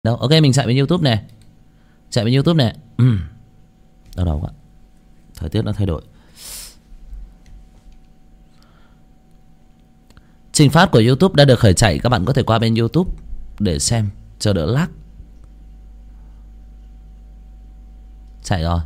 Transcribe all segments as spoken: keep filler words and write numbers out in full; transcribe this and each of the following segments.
Đâu, ok mình chạy bên YouTube này. Chạy bên YouTube này. Đau đầu quá. Thời tiết nó thay đổi. Trình phát của YouTube đã được khởi chạy. Các bạn có thể qua bên YouTube để xem cho đỡ lag. Chạy rồi.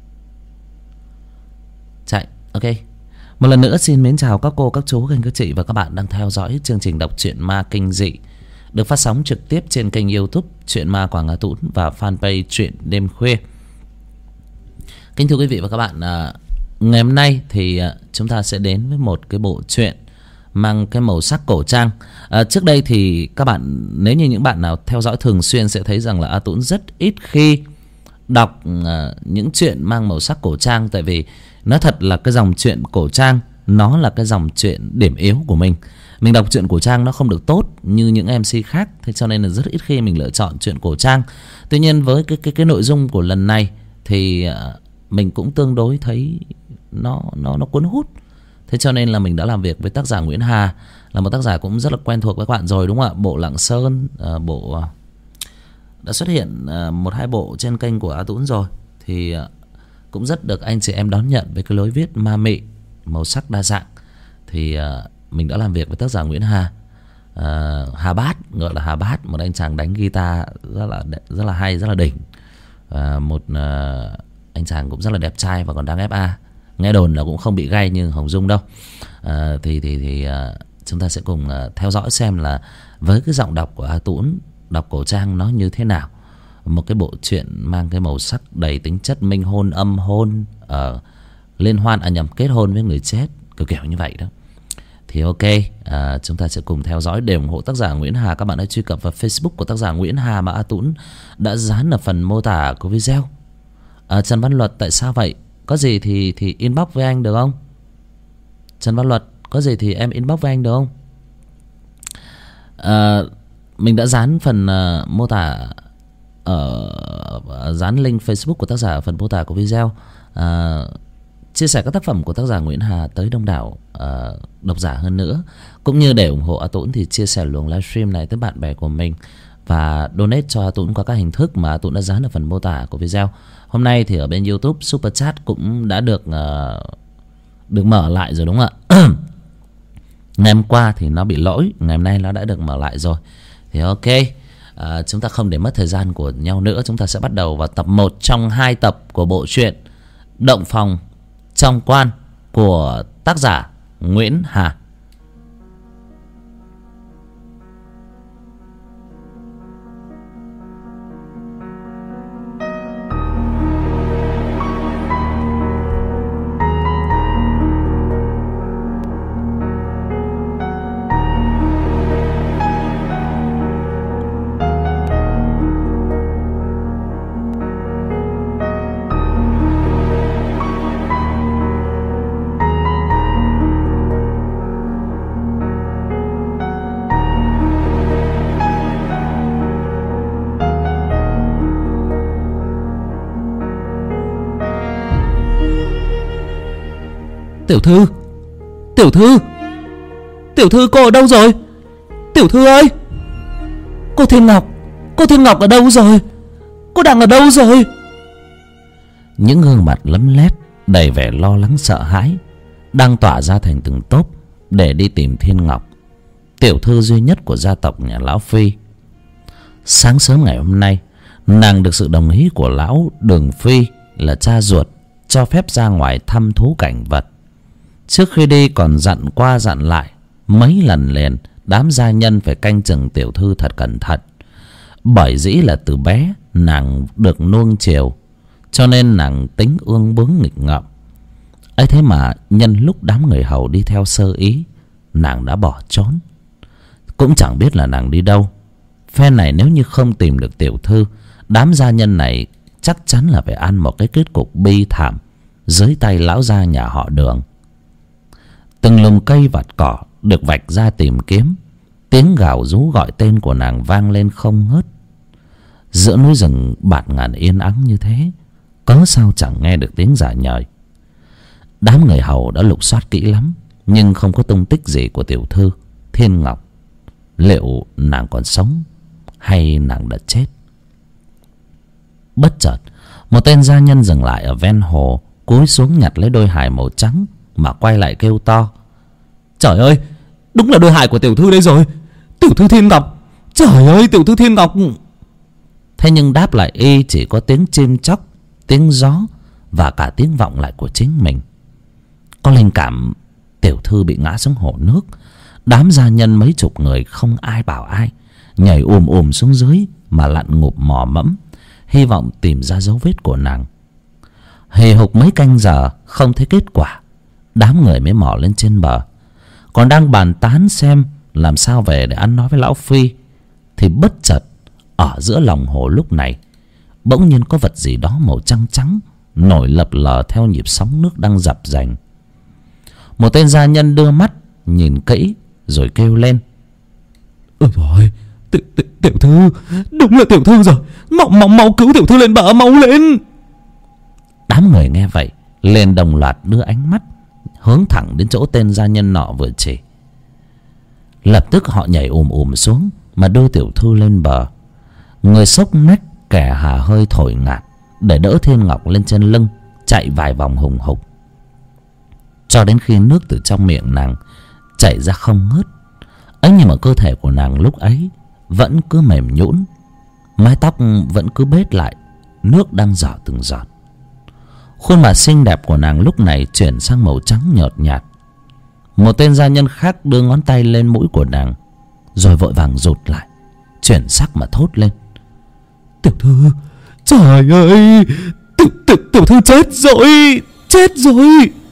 Chạy, ok. Một lần nữa xin mến chào các cô, các chú, các anh, các chị và các bạn đang theo dõi chương trình đọc truyện ma kinh dị được phát sóng trực tiếp trên kênh YouTube Truyện Ma Quảng Hà Tún và fanpage Truyện Đêm Khuya. Kính thưa quý vị và các bạn, ngày hôm nay thì chúng ta sẽ đến với một cái bộ truyện mang cái màu sắc cổ trang. À, trước đây thì các bạn, nếu như những bạn nào theo dõi thường xuyên sẽ thấy rằng là A Tún rất ít khi đọc uh, những chuyện mang màu sắc cổ trang. Tại vì nói thật là cái dòng truyện cổ trang nó là cái dòng truyện điểm yếu của mình. Mình đọc truyện cổ trang nó không được tốt như những em xê khác, thế cho nên là rất ít khi mình lựa chọn truyện cổ trang. Tuy nhiên với cái cái cái nội dung của lần này thì uh, mình cũng tương đối thấy nó nó nó cuốn hút. Thế cho nên là mình đã làm việc với tác giả Nguyễn Hà, là một tác giả cũng rất là quen thuộc với các bạn rồi, đúng không ạ? Bộ Lạng Sơn, uh, bộ uh, đã xuất hiện uh, một hai bộ trên kênh của A Tún rồi, thì uh, cũng rất được anh chị em đón nhận với cái lối viết ma mị, màu sắc đa dạng. Thì uh, mình đã làm việc với tác giả Nguyễn Hà, uh, Hà Bát, gọi là Hà Bát, một anh chàng đánh guitar rất là rất là hay, rất là đỉnh. Uh, một uh, anh chàng cũng rất là đẹp trai và còn đang ép a. Nghe đồn là cũng không bị gay như Hồng Dung đâu. À, thì thì thì uh, chúng ta sẽ cùng uh, theo dõi xem là với cái giọng đọc của A Tún, đọc cổ trang nó như thế nào. Một cái bộ truyện mang cái màu sắc đầy tính chất minh hôn, âm hôn, uh, liên hoan, à nhầm, kết hôn với người chết, kiểu kiểu như vậy đó. Thì ok, uh, chúng ta sẽ cùng theo dõi. Để ủng hộ tác giả Nguyễn Hà, các bạn hãy truy cập vào Facebook của tác giả Nguyễn Hà mà A Tún đã dán ở phần mô tả của video. uh, Trần Văn Luật, tại sao vậy? Có gì thì thì inbox với anh được không? Trần Văn Luật, có gì thì em inbox với anh được không? À, mình đã dán phần uh, mô tả, ở uh, dán link Facebook của tác giả ở phần mô tả của video. Uh, chia sẻ các tác phẩm của tác giả Nguyễn Hà tới đông đảo uh, độc giả hơn nữa. Cũng như để ủng hộ A Tún thì chia sẻ luồng livestream này tới bạn bè của mình và donate cho A Tún qua các hình thức mà A Tún đã dán ở phần mô tả của video. Hôm nay thì ở bên YouTube Super Chat cũng đã được uh, được mở lại rồi, đúng không ạ? Ngày hôm qua thì nó bị lỗi, ngày hôm nay nó đã được mở lại rồi. Thì ok, uh, chúng ta không để mất thời gian của nhau nữa, chúng ta sẽ bắt đầu vào tập một trong hai tập của bộ truyện Động Phòng Trong Quan của tác giả Nguyễn Hà. Tiểu thư, Tiểu thư, Tiểu thư, cô ở đâu rồi? Tiểu thư ơi, cô Thiên Ngọc, cô Thiên Ngọc ở đâu rồi? Cô đang ở đâu rồi? Những gương mặt lấm lét đầy vẻ lo lắng sợ hãi đang tỏa ra thành từng tốp để đi tìm Thiên Ngọc, tiểu thư duy nhất của gia tộc nhà lão Phi. Sáng sớm ngày hôm nay, nàng được sự đồng ý của lão Đường Phi là cha ruột cho phép ra ngoài thăm thú cảnh vật. Trước khi đi còn dặn qua dặn lại mấy lần liền đám gia nhân phải canh chừng tiểu thư thật cẩn thận. Bởi dĩ là từ bé nàng được nuông chiều, cho nên nàng tính ương bướng nghịch ngợm. ấy thế mà nhân lúc đám người hầu đi theo sơ ý, nàng đã bỏ trốn. Cũng chẳng biết là nàng đi đâu. Phe này nếu như không tìm được tiểu thư, đám gia nhân này chắc chắn là phải ăn một cái kết cục bi thảm dưới tay lão gia nhà họ Đường. Từng lùm cây vạt cỏ được vạch ra tìm kiếm, tiếng gào rú gọi tên của nàng vang lên không ngớt. Giữa núi rừng bạt ngàn yên ắng như thế, cớ sao chẳng nghe được tiếng rả nhời. Đám người hầu đã lục soát kỹ lắm, nhưng không có tung tích gì của tiểu thư Thiên Ngọc. Liệu nàng còn sống hay nàng đã chết? Bất chợt một tên gia nhân dừng lại ở ven hồ, cúi xuống nhặt lấy đôi hài màu trắng mà quay lại kêu to: Trời ơi, đúng là đôi hài của tiểu thư đây rồi, tiểu thư Thiên Ngọc. Trời ơi, tiểu thư Thiên Ngọc. Thế nhưng đáp lại y chỉ có tiếng chim chóc, tiếng gió và cả tiếng vọng lại của chính mình. Có linh cảm tiểu thư bị ngã xuống hồ nước. Đám gia nhân mấy chục người không ai bảo ai, nhảy ùm ùm xuống dưới mà lặn ngụp mò mẫm, hy vọng tìm ra dấu vết của nàng. Hì hục mấy canh giờ không thấy kết quả, đám người mới mò lên trên bờ. Còn đang bàn tán xem làm sao về để ăn nói với lão Phi, thì bất chợt ở giữa lòng hồ lúc này bỗng nhiên có vật gì đó màu trắng trắng nổi lập lờ theo nhịp sóng nước đang dập dành. Một tên gia nhân đưa mắt nhìn kỹ rồi kêu lên: Ôi rồi, tiểu, tiểu, tiểu thư, đúng là tiểu thư rồi, mau mau mau cứu tiểu thư lên bờ, mau lên. Đám người nghe vậy liền đồng loạt đưa ánh mắt hướng thẳng đến chỗ tên gia nhân nọ vừa chỉ. Lập tức họ nhảy ùm ùm xuống mà đưa tiểu thư lên bờ. Người xốc nách, kẻ hà hơi thổi ngạt để đỡ Thiên Ngọc lên trên lưng, chạy vài vòng hùng hục cho đến khi nước từ trong miệng nàng chảy ra không ngớt. ấy nhưng mà cơ thể của nàng lúc ấy vẫn cứ mềm nhũn, mái tóc vẫn cứ bết lại, nước đang rỏ từng giọt. Khuôn mặt xinh đẹp của nàng lúc này chuyển sang màu trắng nhợt nhạt. Một tên gia nhân khác đưa ngón tay lên mũi của nàng, rồi vội vàng rụt lại, chuyển sắc mà thốt lên: Tiểu thư, trời ơi, tiểu, tiểu, tiểu thư chết rồi, chết rồi.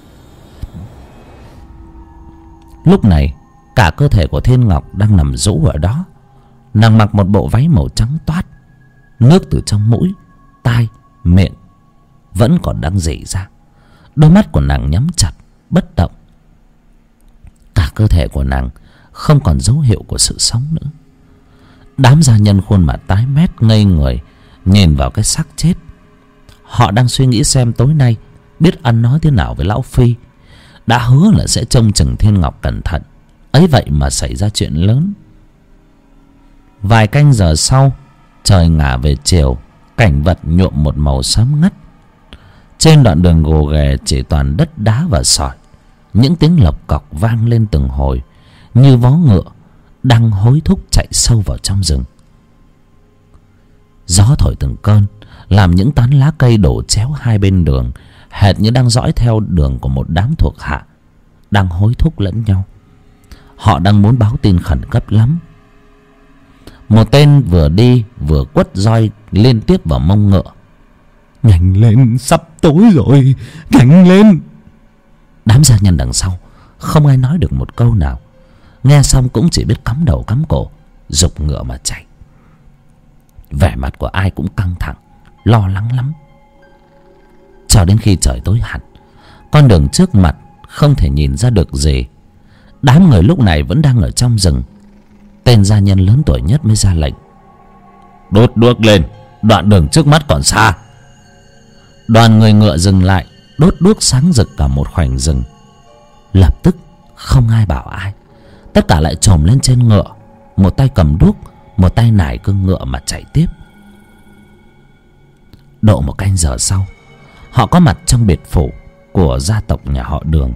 Lúc này cả cơ thể của Thiên Ngọc đang nằm rũ ở đó. Nàng mặc một bộ váy màu trắng toát, nước từ trong mũi, tai, miệng vẫn còn đang rỉ ra. Đôi mắt của nàng nhắm chặt bất động. Cả cơ thể của nàng không còn dấu hiệu của sự sống nữa. Đám gia nhân khuôn mặt tái mét ngây người nhìn vào cái xác chết. Họ đang suy nghĩ xem tối nay biết ăn nói thế nào với lão Phi. Đã hứa là sẽ trông chừng Thiên Ngọc cẩn thận, ấy vậy mà xảy ra chuyện lớn. Vài canh giờ sau, trời ngả về chiều, cảnh vật nhuộm một màu xám ngắt. Trên đoạn đường gồ ghề chỉ toàn đất đá và sỏi. Những tiếng lộc cọc vang lên từng hồi, như vó ngựa đang hối thúc chạy sâu vào trong rừng. Gió thổi từng cơn, làm những tán lá cây đổ chéo hai bên đường, hệt như đang dõi theo đường của một đám thuộc hạ đang hối thúc lẫn nhau. Họ đang muốn báo tin khẩn cấp lắm. Một tên vừa đi vừa quất roi liên tiếp vào mông ngựa: Nhanh lên, sắp tối rồi, nhanh lên. Đám gia nhân đằng sau không ai nói được một câu nào, nghe xong cũng chỉ biết cắm đầu cắm cổ giục ngựa mà chạy. Vẻ mặt của ai cũng căng thẳng, lo lắng lắm. Cho đến khi trời tối hẳn, con đường trước mặt không thể nhìn ra được gì. Đám người lúc này vẫn đang ở trong rừng. Tên gia nhân lớn tuổi nhất mới ra lệnh: Đốt đuốc lên, đoạn đường trước mắt còn xa. Đoàn người ngựa dừng lại, đốt đuốc sáng rực cả một khoảnh rừng. Lập tức không ai bảo ai, tất cả lại chồm lên trên ngựa, một tay cầm đuốc, một tay nải cương ngựa mà chạy tiếp. Độ một canh giờ sau, họ có mặt trong biệt phủ của gia tộc nhà họ Đường.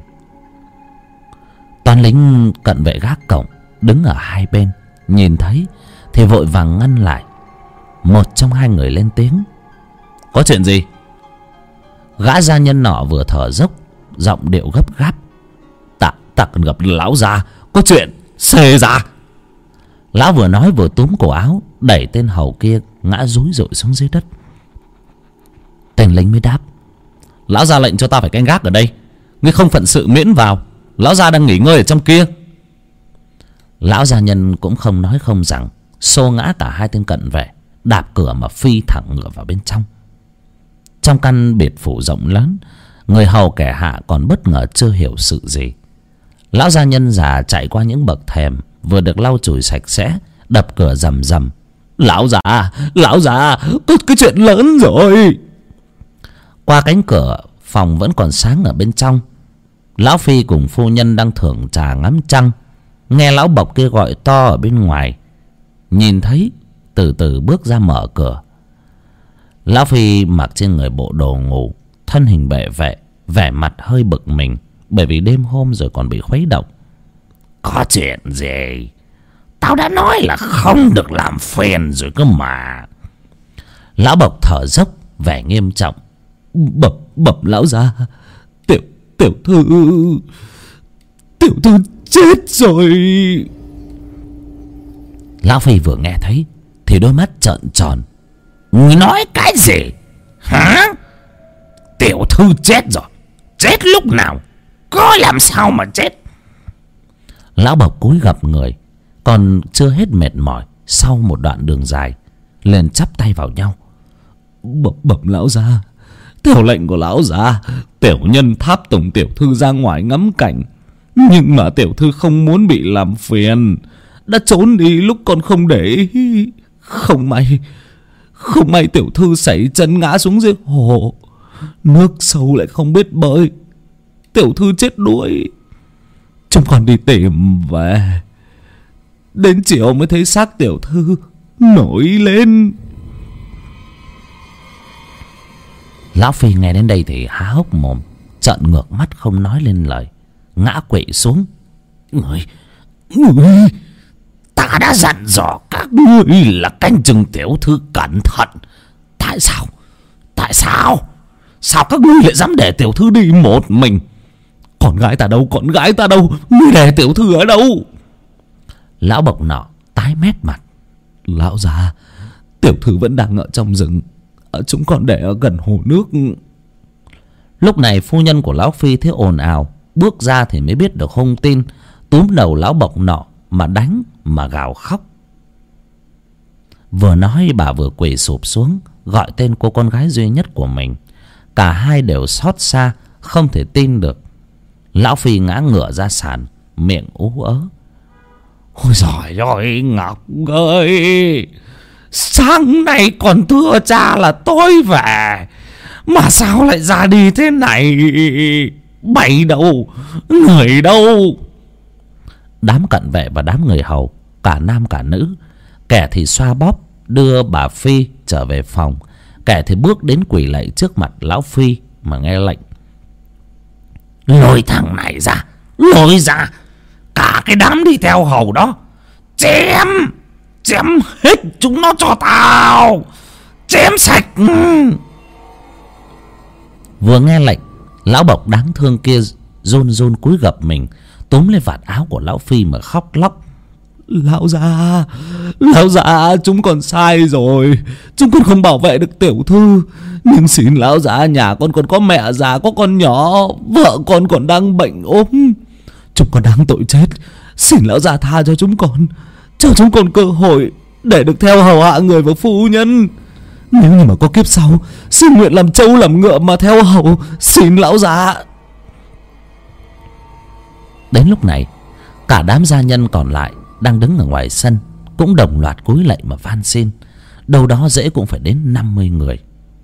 Toán lính cận vệ gác cổng đứng ở hai bên, nhìn thấy thì vội vàng ngăn lại. Một trong hai người lên tiếng: Có chuyện gì? Gã gia nhân nọ vừa thở dốc, giọng điệu gấp gáp: Ta, ta cần gặp lão già, có chuyện, xề ra. Lão vừa nói vừa túm cổ áo, đẩy tên hầu kia ngã rúi rụi xuống dưới đất. Tên lính mới đáp: Lão ra lệnh cho ta phải canh gác ở đây, ngươi không phận sự miễn vào, lão gia đang nghỉ ngơi ở trong kia. Lão gia nhân cũng không nói không rằng, xô ngã cả hai tên cận vệ, đạp cửa mà phi thẳng ngựa vào bên trong. Trong căn biệt phủ rộng lớn, người hầu kẻ hạ còn bất ngờ chưa hiểu sự gì. Lão gia nhân già chạy qua những bậc thềm vừa được lau chùi sạch sẽ, đập cửa rầm rầm: Lão già, lão già, có cái chuyện lớn rồi. Qua cánh cửa phòng vẫn còn sáng ở bên trong, lão Phi cùng phu nhân đang thưởng trà ngắm trăng, nghe lão bộc kia gọi to ở bên ngoài, nhìn thấy từ từ bước ra mở cửa. Lão Phi mặc trên người bộ đồ ngủ, thân hình bệ vệ, vẻ mặt hơi bực mình bởi vì đêm hôm rồi còn bị khuấy động. Có chuyện gì? Tao đã nói là không được làm phiền rồi cơ mà. Lão Bộc thở dốc, vẻ nghiêm trọng. Bẩm bẩm lão gia, tiểu tiểu thư tiểu thư chết rồi. Lão Phi vừa nghe thấy thì đôi mắt trợn tròn. Ngươi nói cái gì hả? Tiểu thư chết rồi? Chết lúc nào? Có làm sao mà chết? Lão Bộc cúi gập người, còn chưa hết mệt mỏi sau một đoạn đường dài, liền chắp tay vào nhau. Bẩm bẩm lão gia, theo lệnh của lão gia, tiểu nhân tháp tùng tiểu thư ra ngoài ngắm cảnh, nhưng mà tiểu thư không muốn bị làm phiền, đã trốn đi lúc còn không để ý. Không may Không may tiểu thư xảy chân ngã xuống dưới hồ, nước sâu lại không biết bơi, tiểu thư chết đuối. Chúng còn đi tìm về, đến chiều mới thấy xác tiểu thư nổi lên. Lão Phi nghe đến đây thì há hốc mồm, trợn ngược mắt không nói lên lời, ngã quỵ xuống. Người Người Ta đã dặn dò các ngươi là canh chừng tiểu thư cẩn thận. Tại sao Tại sao Sao các ngươi lại dám để tiểu thư đi một mình? Con gái ta đâu? Con gái ta đâu? Ngươi để tiểu thư ở đâu? Lão Bộc nọ tái mét mặt. Lão già, tiểu thư vẫn đang ở trong rừng, chúng còn để ở gần hồ nước. Lúc này phu nhân của lão Phi thấy ồn ào, bước ra thì mới biết được hung tin, túm đầu lão Bộc nọ mà đánh mà gào khóc. Vừa nói bà vừa quỳ sụp xuống gọi tên cô con gái duy nhất của mình. Cả hai đều xót xa, không thể tin được. Lão Phi ngã ngửa ra sàn, miệng ú ớ. Ôi giời ơi Ngọc ơi, sáng nay còn thưa cha là tôi về, mà sao lại ra đi thế này? Bày đâu? Người đâu? Đám cận vệ và đám người hầu, cả nam cả nữ, kẻ thì xoa bóp đưa bà Phi trở về phòng, kẻ thì bước đến quỳ lạy trước mặt lão Phi mà nghe lệnh. Lôi thằng này ra, lôi ra. Cả cái đám đi theo hầu đó, chém Chém hết chúng nó cho tao. Chém sạch. Vừa nghe lệnh, lão Bộc đáng thương kia run run cúi gập mình, túm lên vạt áo của lão Phi mà khóc lóc. Lão già, lão già, chúng con sai rồi, chúng con không bảo vệ được tiểu thư, nhưng xin lão già, nhà con còn có mẹ già, có con nhỏ, vợ con còn đang bệnh ốm, chúng con đáng tội chết. Xin lão già tha cho chúng con, cho chúng con cơ hội để được theo hầu hạ người và phu nhân. Nếu như mà có kiếp sau, xin nguyện làm trâu làm ngựa mà theo hầu, xin lão già. Đến lúc này, cả đám gia nhân còn lại đang đứng ở ngoài sân cũng đồng loạt cúi lạy mà van xin. Đâu đó dễ cũng phải đến năm mươi người.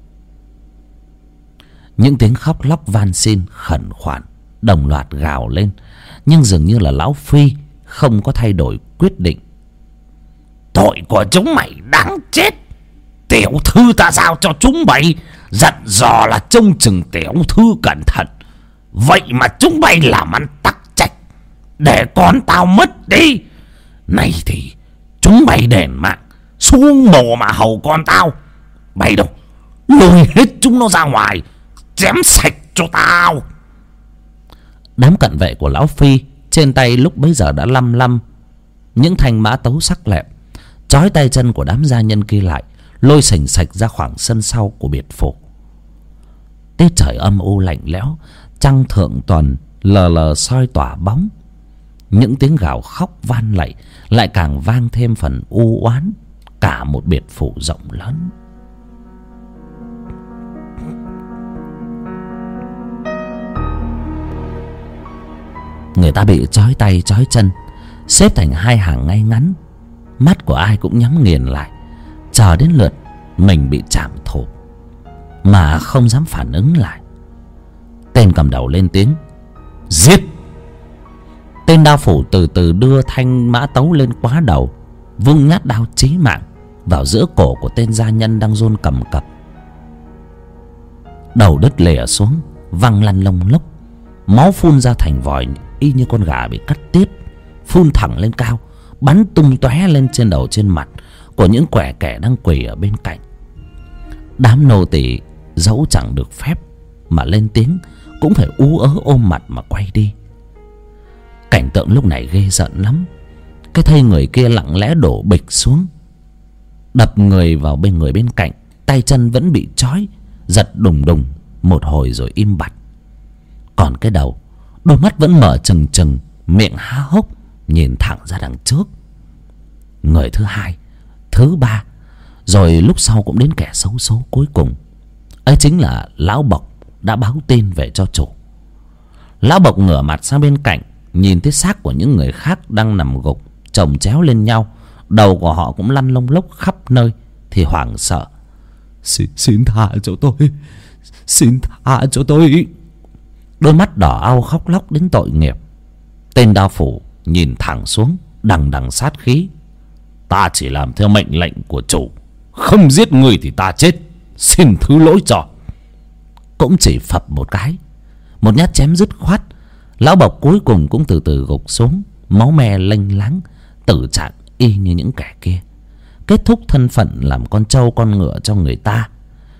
Những tiếng khóc lóc van xin khẩn khoản đồng loạt gào lên, nhưng dường như là lão Phi không có thay đổi quyết định. Tội của chúng mày đáng chết. Tiểu thư ta giao cho chúng mày, dặn dò là trông chừng tiểu thư cẩn thận, vậy mà chúng mày làm ăn tắc trạch, để con tao mất đi. Này thì chúng mày đền mạng, xuống mồ mà hầu con tao. Mày đâu, lôi hết chúng nó ra ngoài, chém sạch cho tao. Đám cận vệ của lão Phi trên tay lúc bấy giờ đã lăm lăm những thanh mã tấu sắc lẹm, trói tay chân của đám gia nhân kia lại, lôi sành sạch ra khoảng sân sau của biệt phủ. Tiết trời âm u lạnh lẽo, trăng thượng tuần lờ lờ soi tỏa bóng. Những tiếng gào khóc van lạy lại càng vang thêm phần u oán cả một biệt phủ rộng lớn. Người ta bị trói tay trói chân, xếp thành hai hàng ngay ngắn, mắt của ai cũng nhắm nghiền lại, chờ đến lượt mình bị chạm thộp mà không dám phản ứng lại. Tên cầm đầu lên tiếng giết. Tên đao phủ từ từ đưa thanh mã tấu lên quá đầu, vung nhát đao chí mạng vào giữa cổ của tên gia nhân đang run cầm cập. Đầu đứt lìa xuống, văng lăn lông lốc, máu phun ra thành vòi y như con gà bị cắt tiết, phun thẳng lên cao, bắn tung tóe lên trên đầu trên mặt của những quẻ kẻ đang quỳ ở bên cạnh. Đám nô tỳ dẫu chẳng được phép mà lên tiếng cũng phải ú ớ ôm mặt mà quay đi. Cảnh tượng lúc này ghê rợn lắm. Cái thây người kia lặng lẽ đổ bịch xuống, đập người vào bên người bên cạnh, tay chân vẫn bị trói, giật đùng đùng một hồi rồi im bặt. Còn cái đầu, đôi mắt vẫn mở trừng trừng, miệng há hốc nhìn thẳng ra đằng trước. Người thứ hai, thứ ba, rồi lúc sau cũng đến kẻ xấu số cuối cùng. Ấy chính là lão Bộc đã báo tin về cho chủ. Lão Bộc ngửa mặt sang bên cạnh, nhìn thấy xác của những người khác đang nằm gục chồng chéo lên nhau, đầu của họ cũng lăn lông lốc khắp nơi, thì hoảng sợ. Xin, xin tha cho tôi, xin tha cho tôi. Đôi mắt đỏ au khóc lóc đến tội nghiệp. Tên đao phủ nhìn thẳng xuống, đằng đằng sát khí. Ta chỉ làm theo mệnh lệnh của chủ, không giết người thì ta chết, xin thứ lỗi cho. Cũng chỉ phập một cái, một nhát chém dứt khoát, lão Bộc cuối cùng cũng từ từ gục xuống, máu me lênh láng, tử trạng y như những kẻ kia, kết thúc thân phận làm con trâu con ngựa cho người ta.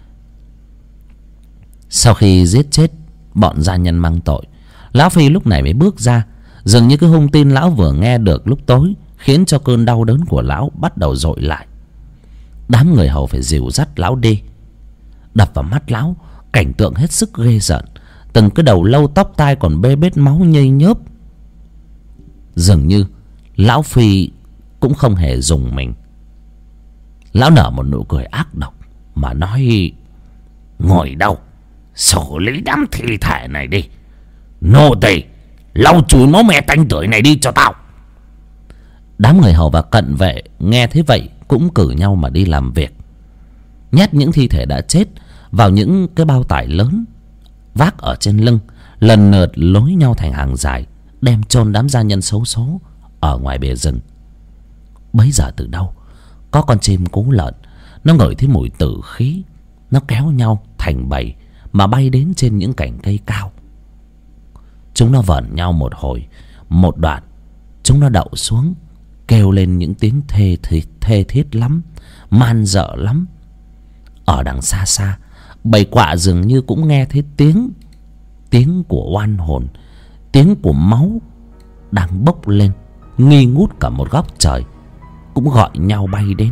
Sau khi giết chết bọn gia nhân mang tội, lão Phi lúc này mới bước ra. Dường như cái hung tin lão vừa nghe được lúc tối khiến cho cơn đau đớn của lão bắt đầu dội lại. Đám người hầu phải dìu dắt lão đi. Đập vào mắt lão cảnh tượng hết sức ghê rợn. Từng cái đầu lâu tóc tai còn bê bết máu nhây nhớp. Dường như lão Phi cũng không hề dùng mình. Lão nở một nụ cười ác độc mà nói: ngồi đâu, xử lý đám thi thể này đi. Nô tỳ lau chùi máu me tanh tưởi này đi cho tao. Đám người hầu và cận vệ nghe thế vậy cũng cử nhau mà đi làm việc, nhét những thi thể đã chết vào những cái bao tải lớn vác ở trên lưng, lần lượt lối nhau thành hàng dài, đem chôn đám gia nhân xấu số ở ngoài bìa rừng. Bấy giờ từ đâu có con chim cú lợn, nó ngửi thấy mùi tử khí, nó kéo nhau thành bầy mà bay đến trên những cành cây cao. Chúng nó vờn nhau một hồi, một đoạn chúng nó đậu xuống, kêu lên những tiếng thê thê, thê thiết lắm, man dợ lắm. Ở đằng xa xa, bầy quạ dường như cũng nghe thấy tiếng tiếng của oan hồn, tiếng của máu đang bốc lên nghi ngút cả một góc trời, cũng gọi nhau bay đến.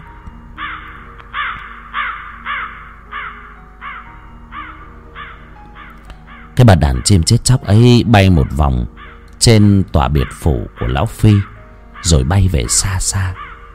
Cái bà đàn chim chết chóc ấy bay một vòng trên tòa biệt phủ của lão Phi, rồi bay về xa xa.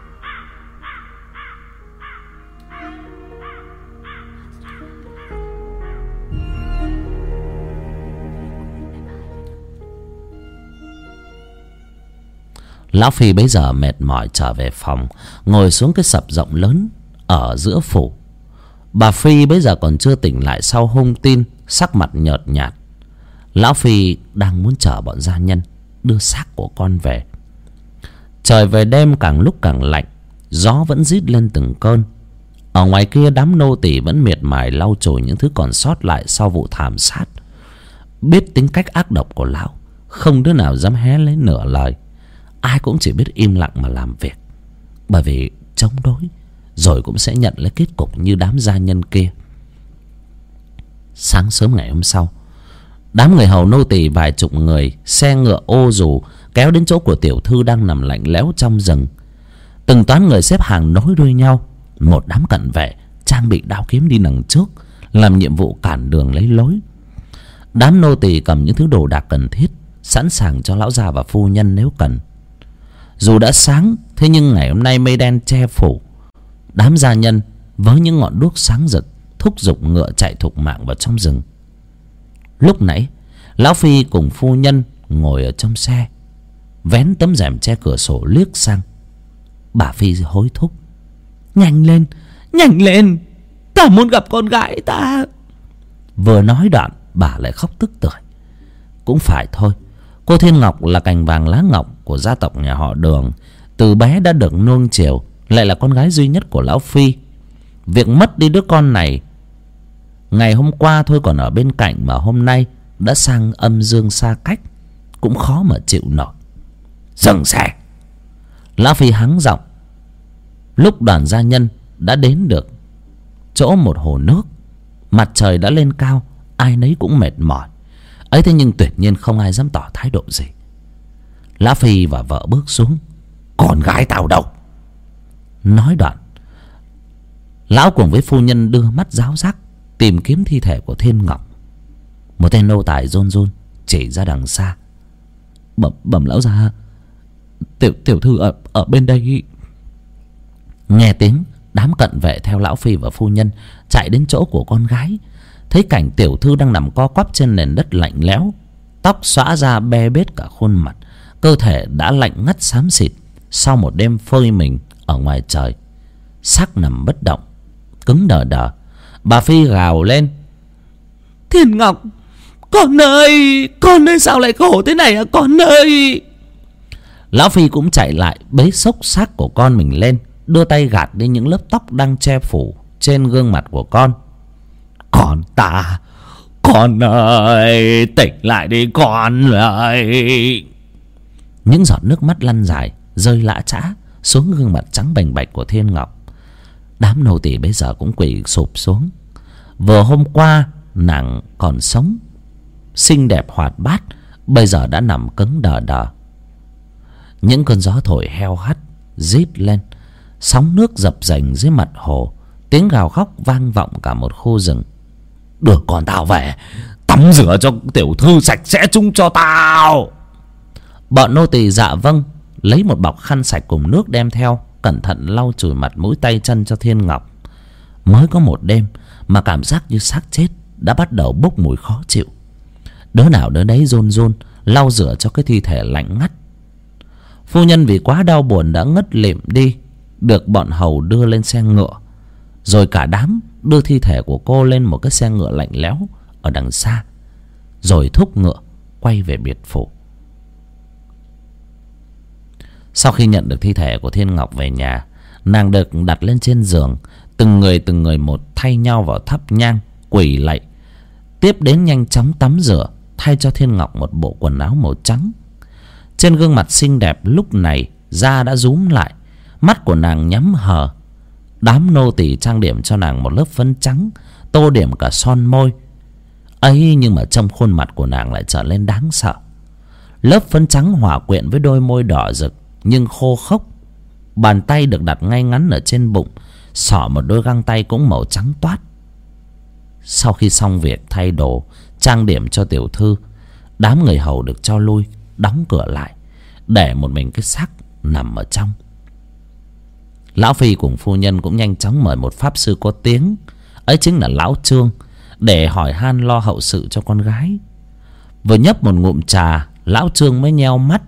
Lão Phi bấy giờ mệt mỏi trở về phòng, ngồi xuống cái sập rộng lớn ở giữa phủ. Bà Phi bấy giờ còn chưa tỉnh lại sau hung tin, sắc mặt nhợt nhạt. Lão Phi đang muốn chờ bọn gia nhân đưa xác của con về. Trời về đêm càng lúc càng lạnh, gió vẫn rít lên từng cơn. Ở ngoài kia đám nô tỳ vẫn miệt mài lau chùi những thứ còn sót lại sau vụ thảm sát. Biết tính cách ác độc của lão, không đứa nào dám hé lấy nửa lời. Ai cũng chỉ biết im lặng mà làm việc, bởi vì chống đối rồi cũng sẽ nhận lấy kết cục như đám gia nhân kia. Sáng sớm ngày hôm sau, đám người hầu nô tỳ vài chục người, xe ngựa ô dù kéo đến chỗ của tiểu thư đang nằm lạnh lẽo trong rừng. Từng toán người xếp hàng nối đuôi nhau, một đám cận vệ trang bị đao kiếm đi đằng trước, làm nhiệm vụ cản đường lấy lối. Đám nô tỳ cầm những thứ đồ đạc cần thiết, sẵn sàng cho lão già và phu nhân nếu cần. Dù đã sáng, thế nhưng ngày hôm nay mây đen che phủ. Đám gia nhân với những ngọn đuốc sáng rực thúc giục ngựa chạy thục mạng vào trong rừng. Lúc nãy lão Phi cùng phu nhân ngồi ở trong xe, vén tấm rèm che cửa sổ liếc sang. Bà Phi hối thúc: nhanh lên, nhanh lên, ta muốn gặp con gái ta. Vừa nói đoạn bà lại khóc tức tưởi. Cũng phải thôi, cô Thiên Ngọc là cành vàng lá ngọc của gia tộc nhà họ Đường, từ bé đã được nuông chiều, lại là con gái duy nhất của lão Phi. Việc mất đi đứa con này Ngày hôm qua thôi còn ở bên cạnh, mà hôm nay đã sang âm dương xa cách, cũng khó mà chịu nổi. Dừng xe. Lão Phi hắng giọng. Lúc đoàn gia nhân đã đến được chỗ một hồ nước, mặt trời đã lên cao, ai nấy cũng mệt mỏi ấy, thế nhưng tuyệt nhiên không ai dám tỏ thái độ gì. Lão Phi và vợ bước xuống. Con gái tao đâu? Nói đoạn, lão cùng với phu nhân đưa mắt ráo rác tìm kiếm thi thể của Thiên Ngọc. Một tên nô tài run run chỉ ra đằng xa. Bẩm bẩm lão gia, tiểu tiểu thư ở ở bên đây. Nghe tiếng, đám cận vệ theo lão Phi và phu nhân chạy đến chỗ của con gái. Thấy cảnh tiểu thư đang nằm co quắp trên nền đất lạnh lẽo, tóc xõa ra be bết cả khuôn mặt, cơ thể đã lạnh ngắt xám xịt sau một đêm phơi mình ở ngoài trời, xác nằm bất động, cứng đờ đờ. Bà Phi gào lên: Thiên Ngọc, con ơi, con ơi, sao lại khổ thế này à con ơi? Lão Phi cũng chạy lại bế xốc xác của con mình lên, đưa tay gạt đi những lớp tóc đang che phủ trên gương mặt của con. Con ta, con ơi, tỉnh lại đi con ơi. Những giọt nước mắt lăn dài rơi lã chã xuống gương mặt trắng bềnh bạch của Thiên Ngọc. Đám nô tỳ bây giờ cũng quỳ sụp xuống. Vừa hôm qua nàng còn sống, xinh đẹp hoạt bát, bây giờ đã nằm cứng đờ đờ. Những cơn gió thổi heo hắt rít lên, sóng nước dập dềnh dưới mặt hồ, tiếng gào khóc vang vọng cả một khu rừng. Đưa con tao về tắm rửa cho tiểu thư sạch sẽ chung cho tao. Bọn nô tỳ dạ vâng, lấy một bọc khăn sạch cùng nước đem theo, cẩn thận lau chùi mặt mũi tay chân cho Thiên Ngọc. Mới có một đêm mà cảm giác như xác chết đã bắt đầu bốc mùi khó chịu. Đứa nào đứa đấy run run lau rửa cho cái thi thể lạnh ngắt. Phu nhân vì quá đau buồn đã ngất lịm đi, được bọn hầu đưa lên xe ngựa. Rồi cả đám đưa thi thể của cô lên một cái xe ngựa lạnh lẽo ở đằng xa, rồi thúc ngựa quay về biệt phủ. Sau khi nhận được thi thể của Thiên Ngọc về nhà, nàng được đặt lên trên giường. Từng người từng người một thay nhau vào thắp nhang quỳ lạy, tiếp đến nhanh chóng tắm rửa, thay cho Thiên Ngọc một bộ quần áo màu trắng. Trên gương mặt xinh đẹp lúc này da đã rúm lại, mắt của nàng nhắm hờ. Đám nô tỳ trang điểm cho nàng một lớp phấn trắng, tô điểm cả son môi ấy, nhưng mà trong khuôn mặt của nàng lại trở nên đáng sợ. Lớp phấn trắng hòa quyện với đôi môi đỏ rực nhưng khô khốc. Bàn tay được đặt ngay ngắn ở trên bụng, xỏ một đôi găng tay cũng màu trắng toát. Sau khi xong việc thay đồ trang điểm cho tiểu thư, đám người hầu được cho lui, đóng cửa lại, để một mình cái xác nằm ở trong. Lão Phi cùng phu nhân cũng nhanh chóng mời một pháp sư có tiếng, ấy chính là lão Trương, để hỏi han lo hậu sự cho con gái. Vừa nhấp một ngụm trà, lão Trương mới nheo mắt.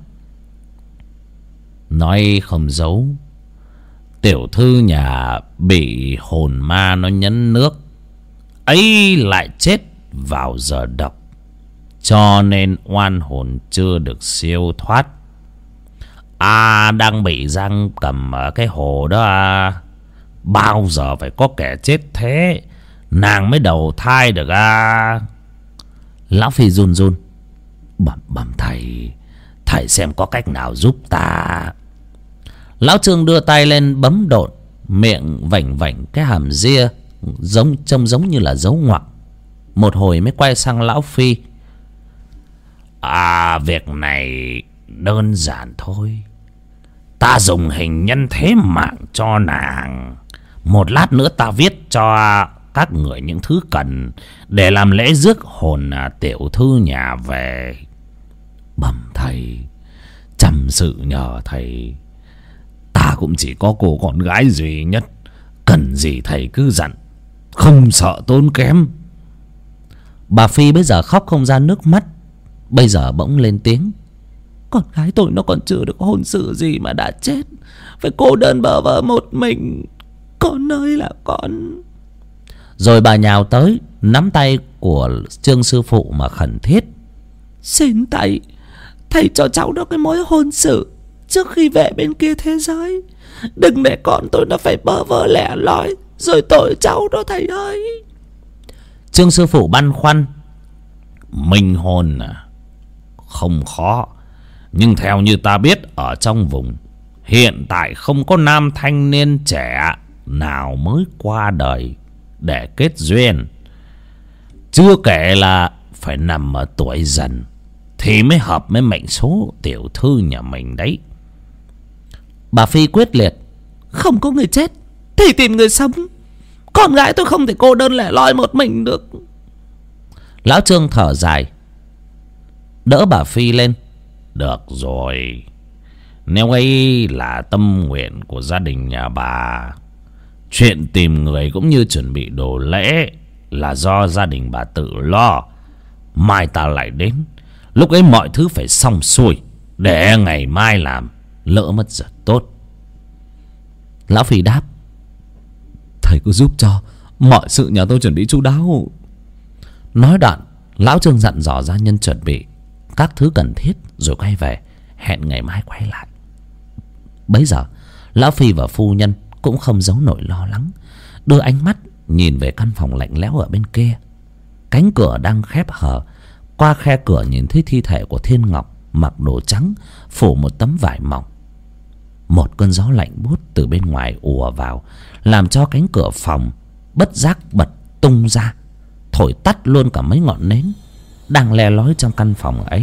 Nói không giấu, tiểu thư nhà bị hồn ma nó nhấn nước ấy, lại chết vào giờ độc, cho nên oan hồn chưa được siêu thoát. À, đang bị giam cầm ở cái hồ đó à. Bao giờ phải có kẻ chết thế nàng mới đầu thai được à? Lão Phi run run. Bẩm bẩm thầy, thầy xem có cách nào giúp ta. Lão Trương đưa tay lên bấm độn, miệng vảnh vảnh cái hàm ria giống trông giống như là dấu ngoặc. Một hồi mới quay sang lão Phi. À, việc này đơn giản thôi. Ta dùng hình nhân thế mạng cho nàng. Một lát nữa ta viết cho các người những thứ cần để làm lễ rước hồn tiểu thư nhà về. Bẩm thầy, chăm sự nhờ thầy. Ta cũng chỉ có cô con gái duy nhất, cần gì thầy cứ dặn, không sợ tốn kém. Bà Phi bây giờ khóc không ra nước mắt, bây giờ bỗng lên tiếng. Con gái tôi nó còn chưa được hôn sự gì mà đã chết, phải cô đơn bơ vơ một mình. Con ơi là con. Rồi bà nhào tới nắm tay của Trương sư phụ mà khẩn thiết. Xin thầy, thầy cho cháu nó cái mối hôn sự trước khi về bên kia thế giới. Đừng để con tôi nó phải bơ vơ lẻ loi rồi tội cháu đó thầy ơi. Trương sư phụ băn khoăn. Minh hôn à? Không khó. Nhưng theo như ta biết, ở trong vùng hiện tại không có nam thanh niên trẻ nào mới qua đời để kết duyên. Chưa kể là phải nằm ở tuổi dần thì mới hợp với mệnh số tiểu thư nhà mình đấy. Bà Phi quyết liệt. Không có người chết thì tìm người sống. Con gái tôi không thể cô đơn lẻ loi một mình được. Lão Trương thở dài, đỡ bà Phi lên. Được rồi, nếu ấy là tâm nguyện của gia đình nhà bà, chuyện tìm người cũng như chuẩn bị đồ lễ là do gia đình bà tự lo. Mai ta lại đến, lúc ấy mọi thứ phải xong xuôi, để ngày mai làm, lỡ mất giờ tốt. Lão Phi đáp. Thầy cứ giúp cho, mọi sự nhà tôi chuẩn bị chu đáo. Nói đoạn, lão Trương dặn dò gia nhân chuẩn bị các thứ cần thiết rồi quay về, hẹn ngày mai quay lại. Bấy giờ lão Phi và phu nhân cũng không giấu nổi lo lắng, đưa ánh mắt nhìn về căn phòng lạnh lẽo ở bên kia. Cánh cửa đang khép hờ, qua khe cửa nhìn thấy thi thể của Thiên Ngọc mặc đồ trắng, phủ một tấm vải mỏng. Một cơn gió lạnh buốt từ bên ngoài ùa vào, làm cho cánh cửa phòng bất giác bật tung ra, thổi tắt luôn cả mấy ngọn nến đang le lói trong căn phòng ấy.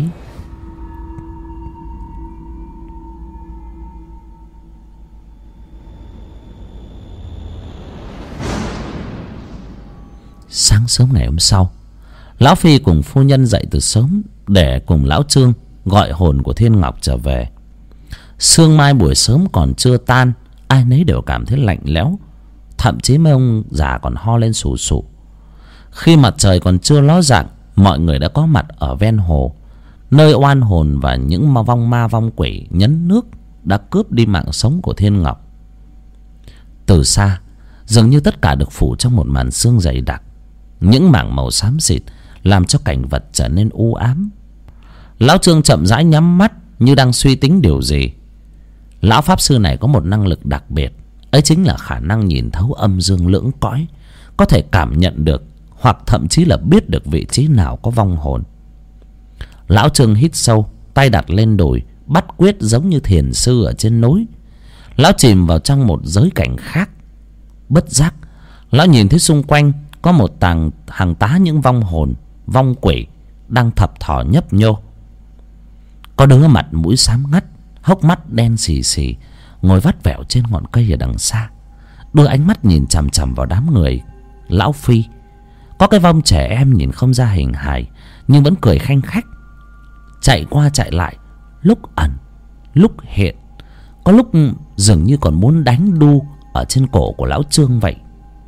Sáng sớm ngày hôm sau, lão Phi cùng phu nhân dậy từ sớm để cùng lão Trương gọi hồn của Thiên Ngọc trở về. Sương mai buổi sớm còn chưa tan, ai nấy đều cảm thấy lạnh lẽo, thậm chí mấy ông già còn ho lên sù sụ. Khi mặt trời còn chưa ló dạng, mọi người đã có mặt ở ven hồ, nơi oan hồn và những vong ma vong quỷ nhấn nước đã cướp đi mạng sống của Thiên Ngọc. Từ xa, dường như tất cả được phủ trong một màn sương dày đặc, những mảng màu xám xịt làm cho cảnh vật trở nên u ám. Lão Trương chậm rãi nhắm mắt như đang suy tính điều gì. Lão pháp sư này có một năng lực đặc biệt, ấy chính là khả năng nhìn thấu âm dương lưỡng cõi, có thể cảm nhận được hoặc thậm chí là biết được vị trí nào có vong hồn. Lão Trương hít sâu, tay đặt lên đùi, bắt quyết giống như thiền sư ở trên núi. Lão chìm vào trong một giới cảnh khác. Bất giác, lão nhìn thấy xung quanh có một tàng hàng tá những vong hồn, vong quỷ đang thập thò nhấp nhô. Có đứa mặt mũi xám ngắt, hốc mắt đen xì xì, ngồi vắt vẻo trên ngọn cây ở đằng xa, đưa ánh mắt nhìn chằm chằm vào đám người lão Phi. Có cái vong trẻ em nhìn không ra hình hài nhưng vẫn cười khanh khách, chạy qua chạy lại, lúc ẩn lúc hiện, có lúc dường như còn muốn đánh đu ở trên cổ của lão Trương vậy.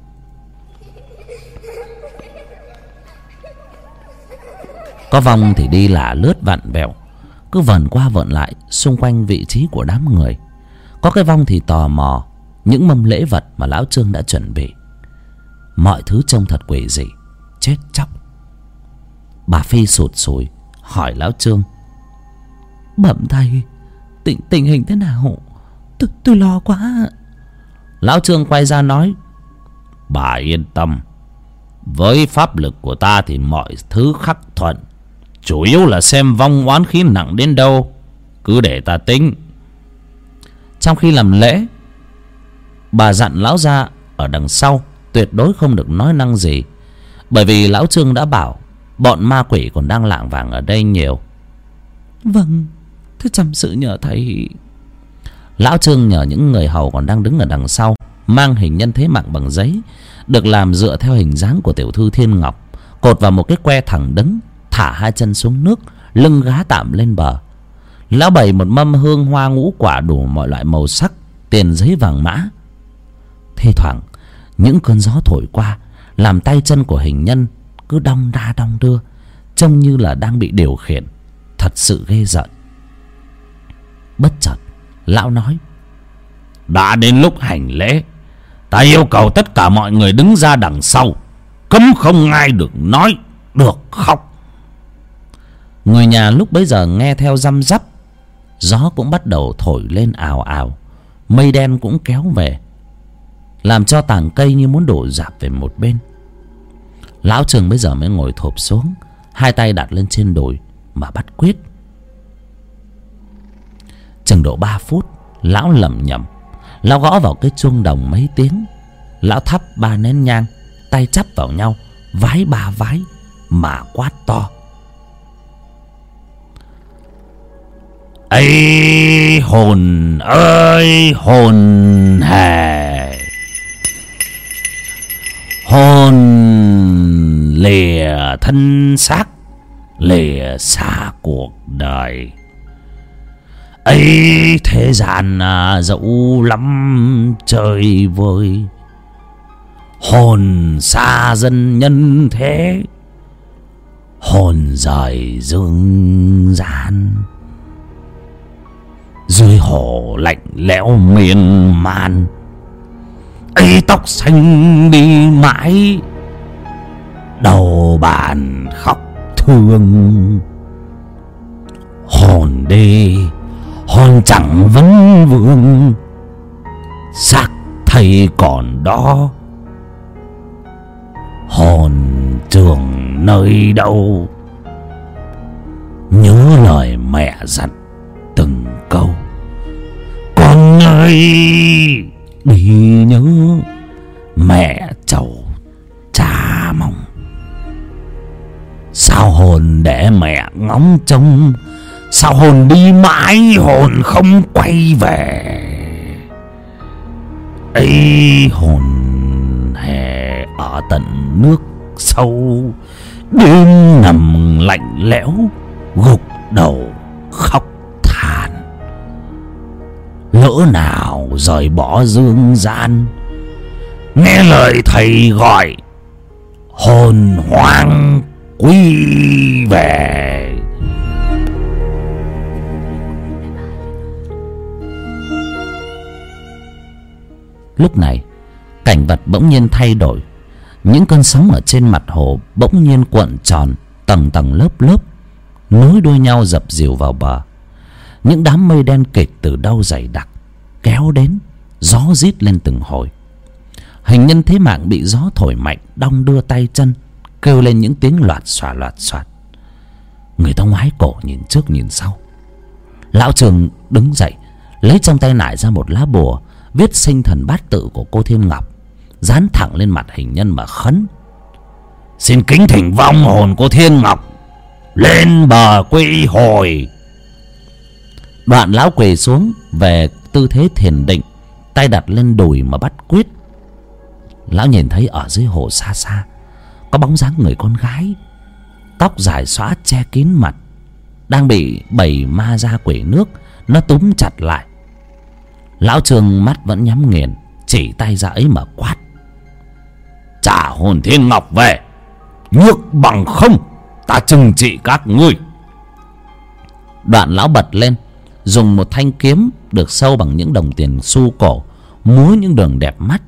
Có vong thì đi lả lướt vặn vẹo, cứ vần qua vợn lại xung quanh vị trí của đám người. Có cái vong thì tò mò những mâm lễ vật mà lão Trương đã chuẩn bị. Mọi thứ trông thật quỷ dị, chết chóc. Bà Phi sụt sùi hỏi lão Trương: Bẩm thầy, tình, tình hình thế nào? Tôi, tôi lo quá. Lão Trương quay ra nói: Bà yên tâm, với pháp lực của ta thì mọi thứ khắc thuận. Chủ yếu là xem vong oán khí nặng đến đâu, cứ để ta tính. Trong khi làm lễ, bà dặn lão gia ở đằng sau tuyệt đối không được nói năng gì, bởi vì lão Trương đã bảo bọn ma quỷ còn đang lảng vảng ở đây nhiều. Vâng, thế chăm sự nhờ thầy. Lão Trương nhờ những người hầu còn đang đứng ở đằng sau mang hình nhân thế mạng bằng giấy, được làm dựa theo hình dáng của tiểu thư Thiên Ngọc, cột vào một cái que thẳng đứng, thả hai chân xuống nước, lưng gá tạm lên bờ. Lão bày một mâm hương hoa ngũ quả đủ mọi loại màu sắc, tiền giấy vàng mã. Thi thoảng những cơn gió thổi qua làm tay chân của hình nhân cứ đong đa đong đưa, trông như là đang bị điều khiển, thật sự ghê rợn. Bất chợt lão nói: Đã đến lúc hành lễ, ta yêu cầu tất cả mọi người đứng ra đằng sau, cấm không ai được nói, được khóc. Người nhà lúc bấy giờ nghe theo răm rắp. Gió cũng bắt đầu thổi lên ào ào, mây đen cũng kéo về, làm cho tàng cây như muốn đổ rạp về một bên. Lão Trừng bây giờ mới ngồi thụp xuống, hai tay đặt lên trên đùi mà bắt quyết. Chừng độ ba phút, lão lẩm nhẩm. Lão gõ vào cái chuông đồng mấy tiếng. Lão thắp ba nén nhang, tay chắp vào nhau, vái ba vái mà quát to: ấy hồn ơi hồn hề, hồn lìa thân xác, lìa xa cuộc đời. ấy thế gian à, dẫu lắm trời vơi, hồn xa dân nhân thế, hồn rời dương gian. Dưới hồ lạnh lẽo miên man, ấy tóc xanh đi mãi, đầu bàn khóc thương. Hồn đi hồn chẳng vấn vương, xác thầy còn đó, hồn trường nơi đâu. Nhớ lời mẹ dặn từng câu, con ơi đi nhớ mẹ trầu cha mong. Sao hồn để mẹ ngóng trông, sao hồn đi mãi hồn không quay về. ấy hồn hè ở tận nước sâu, đêm nằm lạnh lẽo gục đầu khóc than. Lỡ nào rời bỏ dương gian, nghe lời thầy gọi, hồn hoang quy về. Lúc này cảnh vật bỗng nhiên thay đổi. Những cơn sóng ở trên mặt hồ bỗng nhiên cuộn tròn, tầng tầng lớp lớp, nối đuôi nhau dập dìu vào bờ. Những đám mây đen kịt từ đâu dày đặc kéo đến, gió rít lên từng hồi. Hình nhân thế mạng bị gió thổi mạnh, đong đưa tay chân, kêu lên những tiếng loạt xoạt loạt xoạt. Người ta ngoái cổ nhìn trước nhìn sau. Lão Trường đứng dậy, lấy trong tay nải ra một lá bùa viết sinh thần bát tự của cô Thiên Ngọc, dán thẳng lên mặt hình nhân mà khấn: xin kính thỉnh vong hồn cô Thiên Ngọc lên bờ quy hồi. Đoạn lão quỳ xuống về tư thế thiền định, tay đặt lên đùi mà bắt quyết. Lão nhìn thấy ở dưới hồ xa xa có bóng dáng người con gái, tóc dài xõa che kín mặt, đang bị bầy ma da quỷ nước nó túm chặt lại. Lão Trường mắt vẫn nhắm nghiền, chỉ tay ra ấy mà quát: trả hồn Thiên Ngọc về, nhược bằng không ta trừng trị các ngươi. Đoạn lão bật lên, dùng một thanh kiếm được sâu bằng những đồng tiền xu cổ, múa những đường đẹp mắt.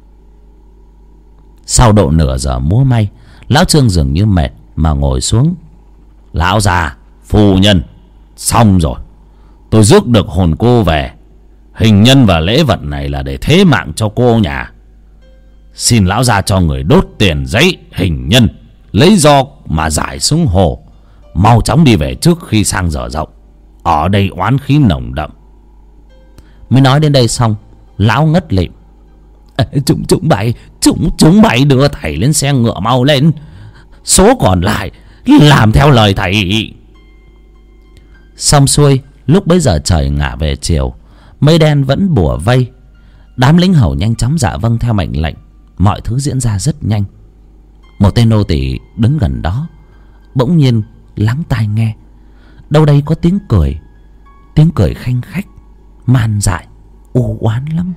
Sau độ nửa giờ múa may, lão Trương dường như mệt mà ngồi xuống. Lão già, phu nhân, xong rồi, tôi rước được hồn cô về. Hình nhân và lễ vật này là để thế mạng cho cô nhà. Xin lão già cho người đốt tiền giấy hình nhân, lấy do mà giải xuống hồ. Mau chóng đi về trước khi sang giờ rộng, ở đây oán khí nồng đậm. Mới nói đến đây xong, lão ngất lịm. Chúng chúng bày Chúng chúng bày đưa thầy lên xe ngựa mau lên. Số còn lại làm theo lời thầy. Xong xuôi, lúc bấy giờ trời ngả về chiều, mây đen vẫn bủa vây. Đám lính hầu nhanh chóng dạ vâng theo mệnh lệnh. Mọi thứ diễn ra rất nhanh. Một tên nô tỳ đứng gần đó bỗng nhiên lắng tai nghe. Đâu đây có tiếng cười, tiếng cười khanh khách, man dại, u oán lắm.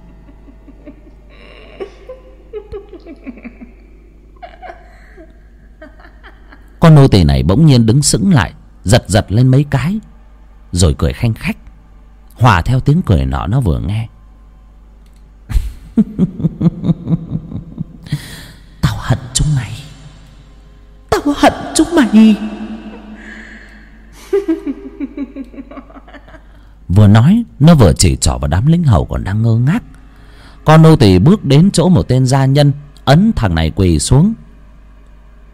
Con nô tỳ này bỗng nhiên đứng sững lại, giật giật lên mấy cái, rồi cười khanh khách, hòa theo tiếng cười nọ nó vừa nghe. Tao hận chúng mày, tao hận chúng mày. Vừa nói, nó vừa chỉ trỏ vào đám lính hầu còn đang ngơ ngác. Con nô tỳ bước đến chỗ một tên gia nhân, ấn thằng này quỳ xuống.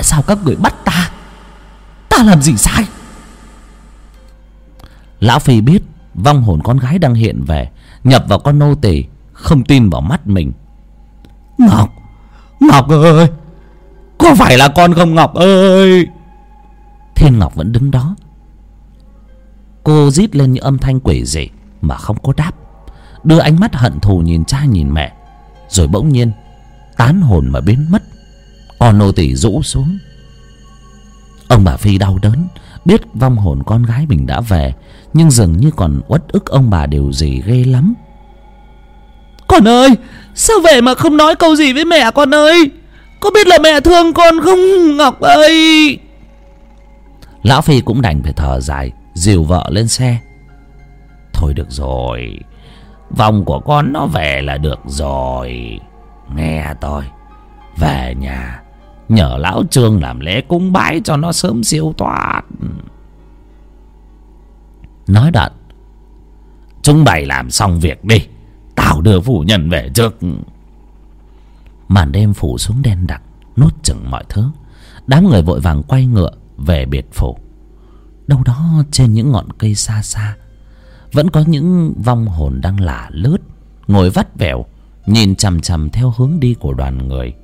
Tại sao các người bắt ta? Ta làm gì sai? Lão Phi biết vong hồn con gái đang hiện về, nhập vào con nô tỳ, không tin vào mắt mình. Ngọc, Ngọc ơi, có phải là con không Ngọc ơi? Thiên Ngọc vẫn đứng đó. Cô rít lên những âm thanh quỷ dị mà không có đáp, đưa ánh mắt hận thù nhìn cha nhìn mẹ, rồi bỗng nhiên tán hồn mà biến mất. Con nô tỳ rũ xuống. Ông bà Phi đau đớn, biết vong hồn con gái mình đã về, nhưng dường như còn uất ức ông bà điều gì ghê lắm. Con ơi, sao về mà không nói câu gì với mẹ con ơi? Có biết là mẹ thương con không Ngọc ơi? Lão Phi cũng đành phải thở dài, dìu vợ lên xe. Thôi được rồi, vong của con nó về là được rồi. Nghe tôi, về nhà nhờ lão Trương làm lễ cúng bái cho nó sớm siêu thoát. Nói đoạn, chúng bày làm xong việc đi, tao đưa phu nhân về trước. Màn đêm phủ xuống đen đặc, nuốt chửng mọi thứ. Đám người vội vàng quay ngựa về biệt phủ. Đâu đó trên những ngọn cây xa xa vẫn có những vong hồn đang lả lướt, ngồi vắt vẻo, nhìn chằm chằm theo hướng đi của đoàn người.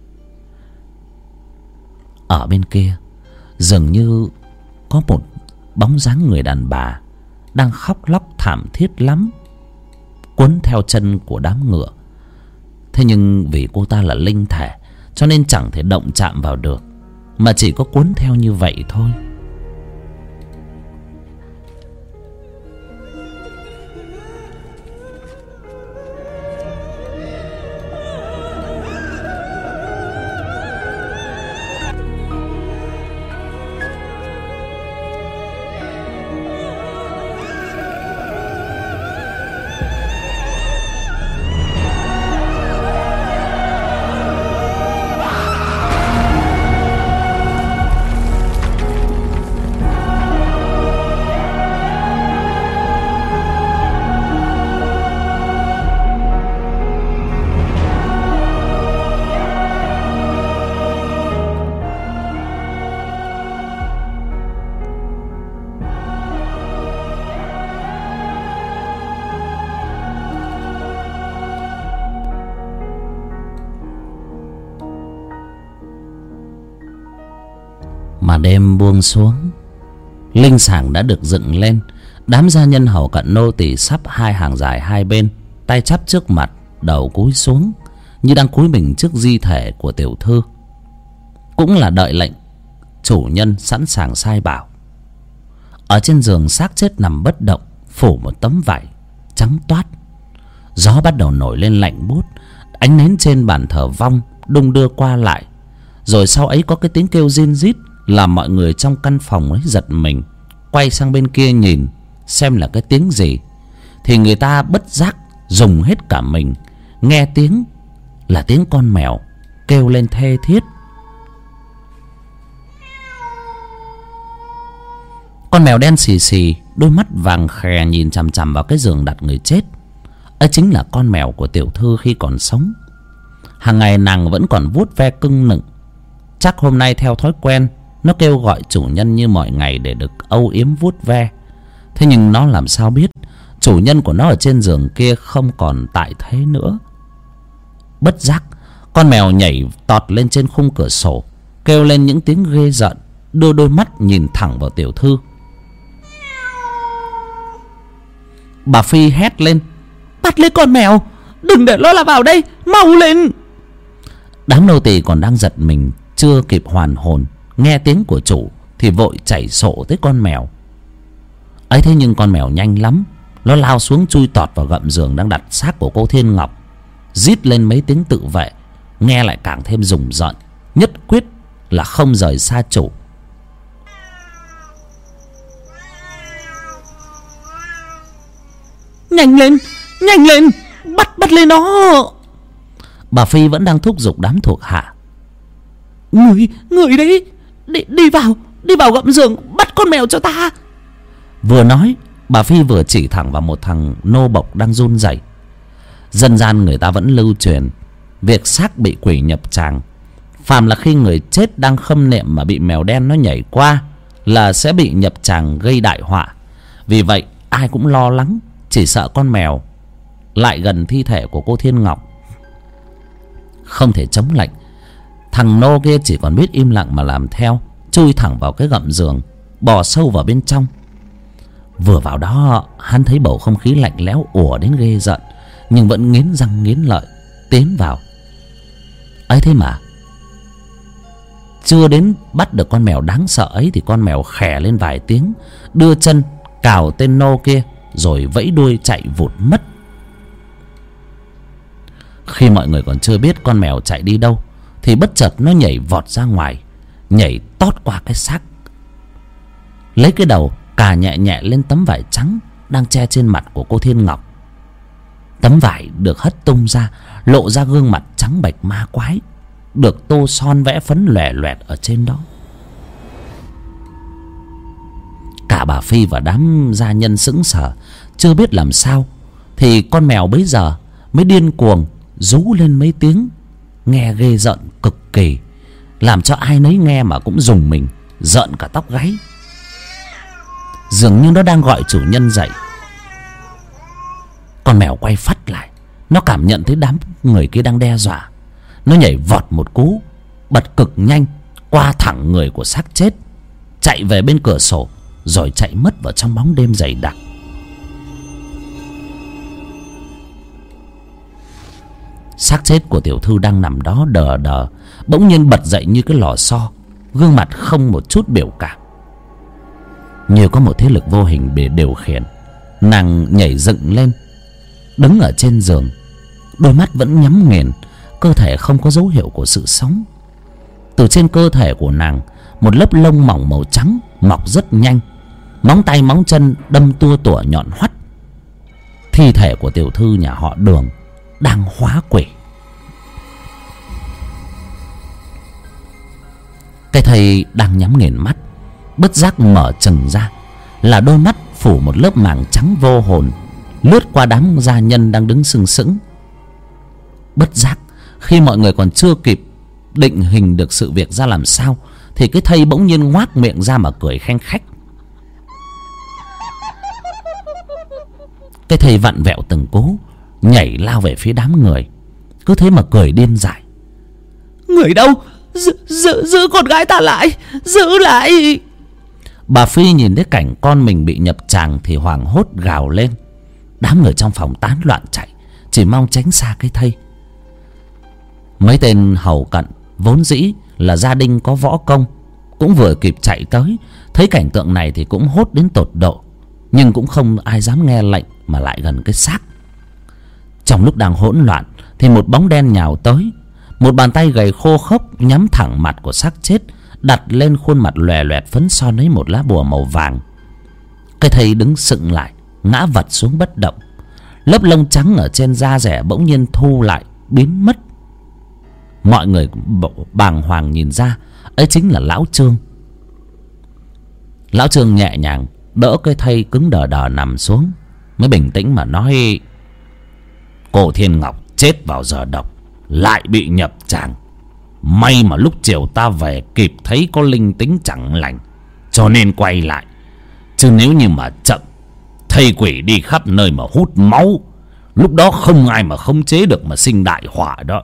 Ở bên kia dường như có một bóng dáng người đàn bà đang khóc lóc thảm thiết lắm, quấn theo chân của đám ngựa. Thế nhưng vì cô ta là linh thể cho nên chẳng thể động chạm vào được, mà chỉ có cuốn theo như vậy thôi. Mà đêm buông xuống, linh sàng đã được dựng lên. Đám gia nhân hầu cận nô tỳ sắp hai hàng dài hai bên, tay chắp trước mặt, đầu cúi xuống, như đang cúi mình trước di thể của tiểu thư, cũng là đợi lệnh chủ nhân sẵn sàng sai bảo. Ở trên giường xác chết nằm bất động, phủ một tấm vải trắng toát. Gió bắt đầu nổi lên lạnh buốt, ánh nến trên bàn thờ vong đung đưa qua lại. Rồi sau ấy có cái tiếng kêu rin rít làm mọi người trong căn phòng ấy giật mình, quay sang bên kia nhìn xem là cái tiếng gì. Thì người ta bất giác dùng hết cả mình, nghe tiếng là tiếng con mèo kêu lên thê thiết. Con mèo đen xì xì, đôi mắt vàng khè nhìn chằm chằm vào cái giường đặt người chết. Ấy chính là con mèo của tiểu thư khi còn sống. Hàng ngày nàng vẫn còn vuốt ve cưng nựng. Chắc hôm nay theo thói quen nó kêu gọi chủ nhân như mọi ngày để được âu yếm vuốt ve. Thế nhưng nó làm sao biết chủ nhân của nó ở trên giường kia không còn tại thế nữa. Bất giác con mèo nhảy tọt lên trên khung cửa sổ, kêu lên những tiếng ghê rợn, đưa đôi mắt nhìn thẳng vào tiểu thư. Bà Phi hét lên: "Bắt lấy con mèo, đừng để nó là vào đây, mau lên!" Đám nô tỳ còn đang giật mình, chưa kịp hoàn hồn, nghe tiếng của chủ thì vội chạy sổ tới con mèo ấy. Thế nhưng con mèo nhanh lắm, nó lao xuống chui tọt vào gầm giường đang đặt xác của cô Thiên Ngọc, rít lên mấy tiếng tự vệ, nghe lại càng thêm rùng rợn, nhất quyết là không rời xa chủ. "Nhanh lên, nhanh lên, bắt bắt lên nó!" Bà Phi vẫn đang thúc giục đám thuộc hạ. Người, người đấy, đi, đi vào, đi vào gầm giường, bắt con mèo cho ta." Vừa nói, bà Phi vừa chỉ thẳng vào một thằng nô bộc đang run rẩy. Dân gian người ta vẫn lưu truyền việc xác bị quỷ nhập tràng phàm là khi người chết đang khâm niệm mà bị mèo đen nó nhảy qua là sẽ bị nhập tràng gây đại họa. Vì vậy ai cũng lo lắng, chỉ sợ con mèo lại gần thi thể của cô Thiên Ngọc. Không thể chống lệnh, thằng nô kia chỉ còn biết im lặng mà làm theo, chui thẳng vào cái gầm giường, bò sâu vào bên trong. Vừa vào đó hắn thấy bầu không khí lạnh lẽo ùa đến ghê giận, nhưng vẫn nghiến răng nghiến lợi tiến vào. Ấy thế mà chưa đến bắt được con mèo đáng sợ ấy thì con mèo khè lên vài tiếng, đưa chân cào tên nô kia rồi vẫy đuôi chạy vụt mất. Khi mọi người còn chưa biết con mèo chạy đi đâu thì bất chợt nó nhảy vọt ra ngoài, nhảy tót qua cái xác, lấy cái đầu cà nhẹ nhẹ lên tấm vải trắng đang che trên mặt của cô Thiên Ngọc. Tấm vải được hất tung ra, lộ ra gương mặt trắng bệch ma quái, được tô son vẽ phấn lòe loẹt ở trên đó. Cả bà Phi và đám gia nhân sững sờ, chưa biết làm sao, thì con mèo bấy giờ mới điên cuồng rú lên mấy tiếng, nghe ghê rợn cực kỳ, làm cho ai nấy nghe mà cũng rùng mình, rợn cả tóc gáy. Dường như nó đang gọi chủ nhân dậy. Con mèo quay phắt lại, nó cảm nhận thấy đám người kia đang đe dọa. Nó nhảy vọt một cú, bật cực nhanh qua thẳng người của xác chết, chạy về bên cửa sổ, rồi chạy mất vào trong bóng đêm dày đặc. Xác chết của tiểu thư đang nằm đó đờ đờ, bỗng nhiên bật dậy như cái lò xo, gương mặt không một chút biểu cảm. Như có một thế lực vô hình để điều khiển, nàng nhảy dựng lên, đứng ở trên giường, đôi mắt vẫn nhắm nghiền, cơ thể không có dấu hiệu của sự sống. Từ trên cơ thể của nàng, một lớp lông mỏng màu trắng mọc rất nhanh, móng tay móng chân đâm tua tủa nhọn hoắt. Thi thể của tiểu thư nhà họ Đường đang hóa quỷ. Cái thầy đang nhắm nghiền mắt, bất giác mở trừng ra, là đôi mắt phủ một lớp màng trắng vô hồn, lướt qua đám gia nhân đang đứng sừng sững. Bất giác khi mọi người còn chưa kịp định hình được sự việc ra làm sao, thì cái thây bỗng nhiên ngoác miệng ra mà cười khanh khách. Cái thây vặn vẹo từng cú, nhảy lao về phía đám người, cứ thế mà cười điên dại. Người đâu? Giữ, giữ, giữ con gái ta lại, giữ lại. Bà Phi nhìn thấy cảnh con mình bị nhập tràng thì hoảng hốt gào lên. Đám người trong phòng tán loạn chạy, chỉ mong tránh xa cái thây. Mấy tên hầu cận vốn dĩ là gia đình có võ công cũng vừa kịp chạy tới, thấy cảnh tượng này thì cũng hốt đến tột độ, nhưng cũng không ai dám nghe lệnh mà lại gần cái xác. Trong lúc đang hỗn loạn thì một bóng đen nhào tới, một bàn tay gầy khô khốc nhắm thẳng mặt của xác chết, đặt lên khuôn mặt lòe loẹt phấn son ấy một lá bùa màu vàng. Cái thây đứng sững lại, ngã vật xuống bất động. Lớp lông trắng ở trên da rẻ bỗng nhiên thu lại, biến mất. Mọi người bàng hoàng nhìn ra, ấy chính là lão Trương. Lão Trương nhẹ nhàng đỡ cái thây cứng đờ đờ nằm xuống, mới bình tĩnh mà nói: cô Thiên Ngọc chết vào giờ độc, lại bị nhập tràng. May mà lúc chiều ta về kịp thấy có linh tính chẳng lành, cho nên quay lại. Chứ nếu như mà chậm, thây quỷ đi khắp nơi mà hút máu, lúc đó không ai mà khống chế được mà sinh đại họa đó.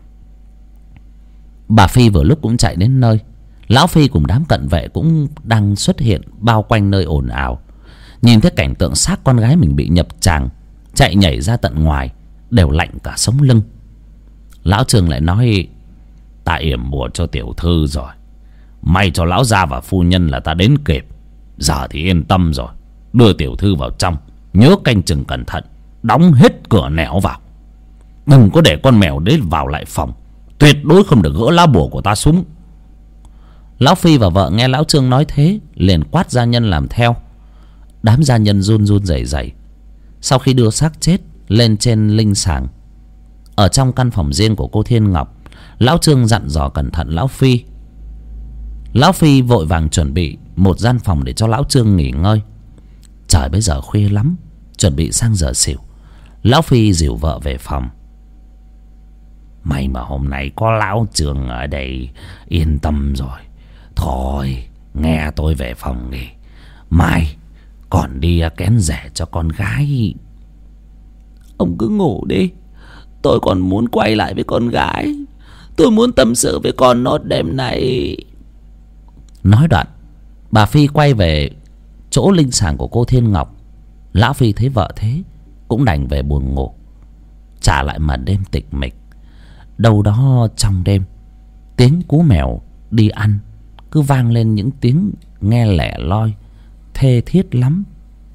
Bà Phi vừa lúc cũng chạy đến nơi. Lão Phi cùng đám cận vệ cũng đang xuất hiện bao quanh nơi ồn ào. Nhìn thấy cảnh tượng xác con gái mình bị nhập tràng, chạy nhảy ra tận ngoài, đều lạnh cả sống lưng. Lão Trương lại nói: ta yểm bùa cho tiểu thư rồi, may cho lão gia và phu nhân là ta đến kịp. Giờ thì yên tâm rồi, đưa tiểu thư vào trong, nhớ canh chừng cẩn thận, đóng hết cửa nẻo vào. Đừng có để con mèo đến vào lại phòng, tuyệt đối không được gỡ lá bùa của ta xuống. Lão Phi và vợ nghe lão Trương nói thế, liền quát gia nhân làm theo. Đám gia nhân run run rẩy rẩy. Sau khi đưa xác chết lên trên linh sàng, ở trong căn phòng riêng của cô Thiên Ngọc, lão Trương dặn dò cẩn thận lão Phi. Lão Phi vội vàng chuẩn bị một gian phòng để cho lão Trương nghỉ ngơi. Trời bây giờ khuya lắm, chuẩn bị sang giờ xỉu, lão Phi dìu vợ về phòng. May mà hôm nay có lão Trường ở đây, yên tâm rồi. Thôi nghe tôi về phòng đi, mai còn đi kén rẻ cho con gái. Ông cứ ngủ đi, tôi còn muốn quay lại với con gái. Tôi muốn tâm sự với con nốt đêm này. Nói đoạn, bà Phi quay về chỗ linh sàng của cô Thiên Ngọc. Lão Phi thấy vợ thế cũng đành về buồn ngủ. Trả lại màn đêm tịch mịch. Đâu đó trong đêm, tiếng cú mèo đi ăn cứ vang lên những tiếng nghe lẻ loi, thê thiết lắm.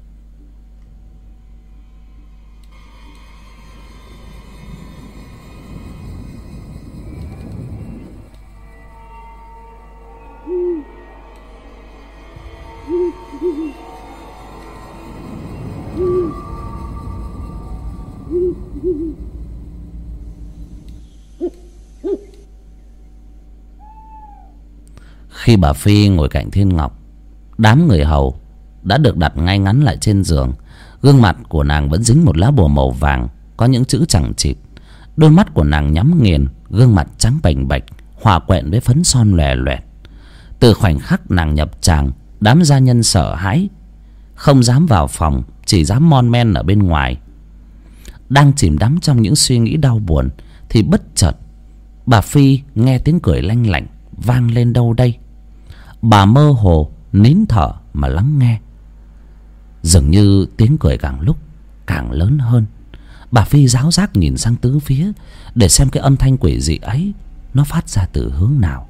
Khi bà Phi ngồi cạnh Thiên Ngọc, đám người hầu đã được đặt ngay ngắn lại trên giường. Gương mặt của nàng vẫn dính một lá bùa màu vàng có những chữ chằng chịt. Đôi mắt của nàng nhắm nghiền, gương mặt trắng bềnh bạch, hòa quyện với phấn son lòe loẹt. Từ khoảnh khắc nàng nhập tràng, đám gia nhân sợ hãi, không dám vào phòng, chỉ dám mon men ở bên ngoài. Đang chìm đắm trong những suy nghĩ đau buồn thì bất chợt bà Phi nghe tiếng cười lanh lảnh vang lên đâu đây. Bà mơ hồ nín thở mà lắng nghe. Dường như tiếng cười càng lúc càng lớn hơn. Bà Phi ráo rác nhìn sang tứ phía để xem cái âm thanh quỷ dị ấy nó phát ra từ hướng nào.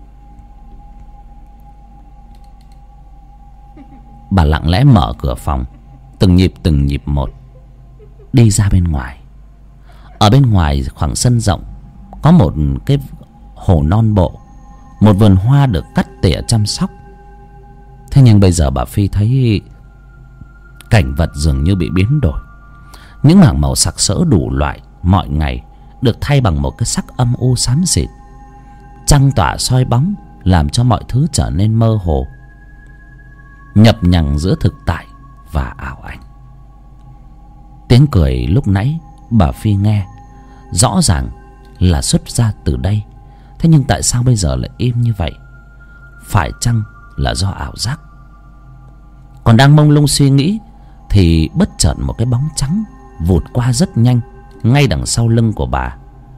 Bà lặng lẽ mở cửa phòng, từng nhịp từng nhịp một đi ra bên ngoài. Ở bên ngoài khoảng sân rộng có một cái hồ non bộ, một vườn hoa được cắt tỉa chăm sóc. Thế nhưng bây giờ bà Phi thấy cảnh vật dường như bị biến đổi. Những mảng màu sặc sỡ đủ loại mọi ngày được thay bằng một cái sắc âm u xám xịt. Trăng tỏa soi bóng làm cho mọi thứ trở nên mơ hồ, nhập nhằng giữa thực tại và ảo ảnh. Tiếng cười lúc nãy bà Phi nghe rõ ràng là xuất ra từ đây. Thế nhưng tại sao bây giờ lại im như vậy? Phải chăng là do ảo giác? Còn đang mông lung suy nghĩ thì bất chợt một cái bóng trắng vụt qua rất nhanh ngay đằng sau lưng của bà.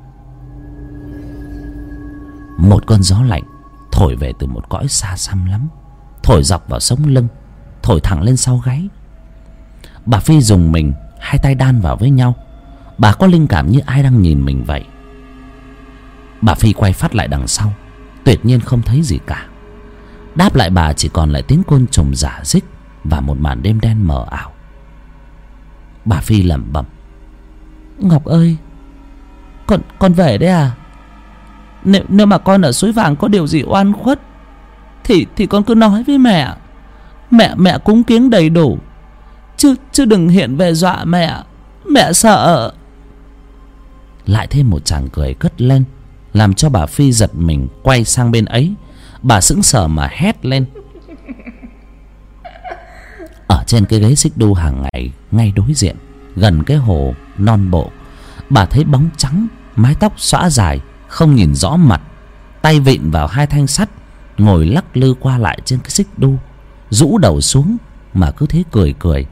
Một cơn gió lạnh thổi về từ một cõi xa xăm lắm, thổi dọc vào sống lưng, thổi thẳng lên sau gáy. Bà Phi rùng mình, hai tay đan vào với nhau. Bà có linh cảm như ai đang nhìn mình vậy. Bà Phi quay phát lại đằng sau, tuyệt nhiên không thấy gì cả. Đáp lại bà chỉ còn lại tiếng côn trùng rả rích và một màn đêm đen mờ ảo. Bà Phi lẩm bẩm: Ngọc ơi, con con về đấy à? Nếu nếu mà con ở Suối Vàng có điều gì oan khuất thì thì con cứ nói với mẹ. Mẹ mẹ cúng kiếng đầy đủ, chứ chứ đừng hiện về dọa mẹ. Mẹ sợ. Lại thêm một tràng cười cất lên làm cho bà Phi giật mình quay sang bên ấy. Bà sững sờ mà hét lên. Ở trên cái ghế xích đu hàng ngày ngay đối diện gần cái hồ non bộ, bà thấy bóng trắng, mái tóc xõa dài, không nhìn rõ mặt, tay vịn vào hai thanh sắt, ngồi lắc lư qua lại trên cái xích đu, rũ đầu xuống mà cứ thế cười cười.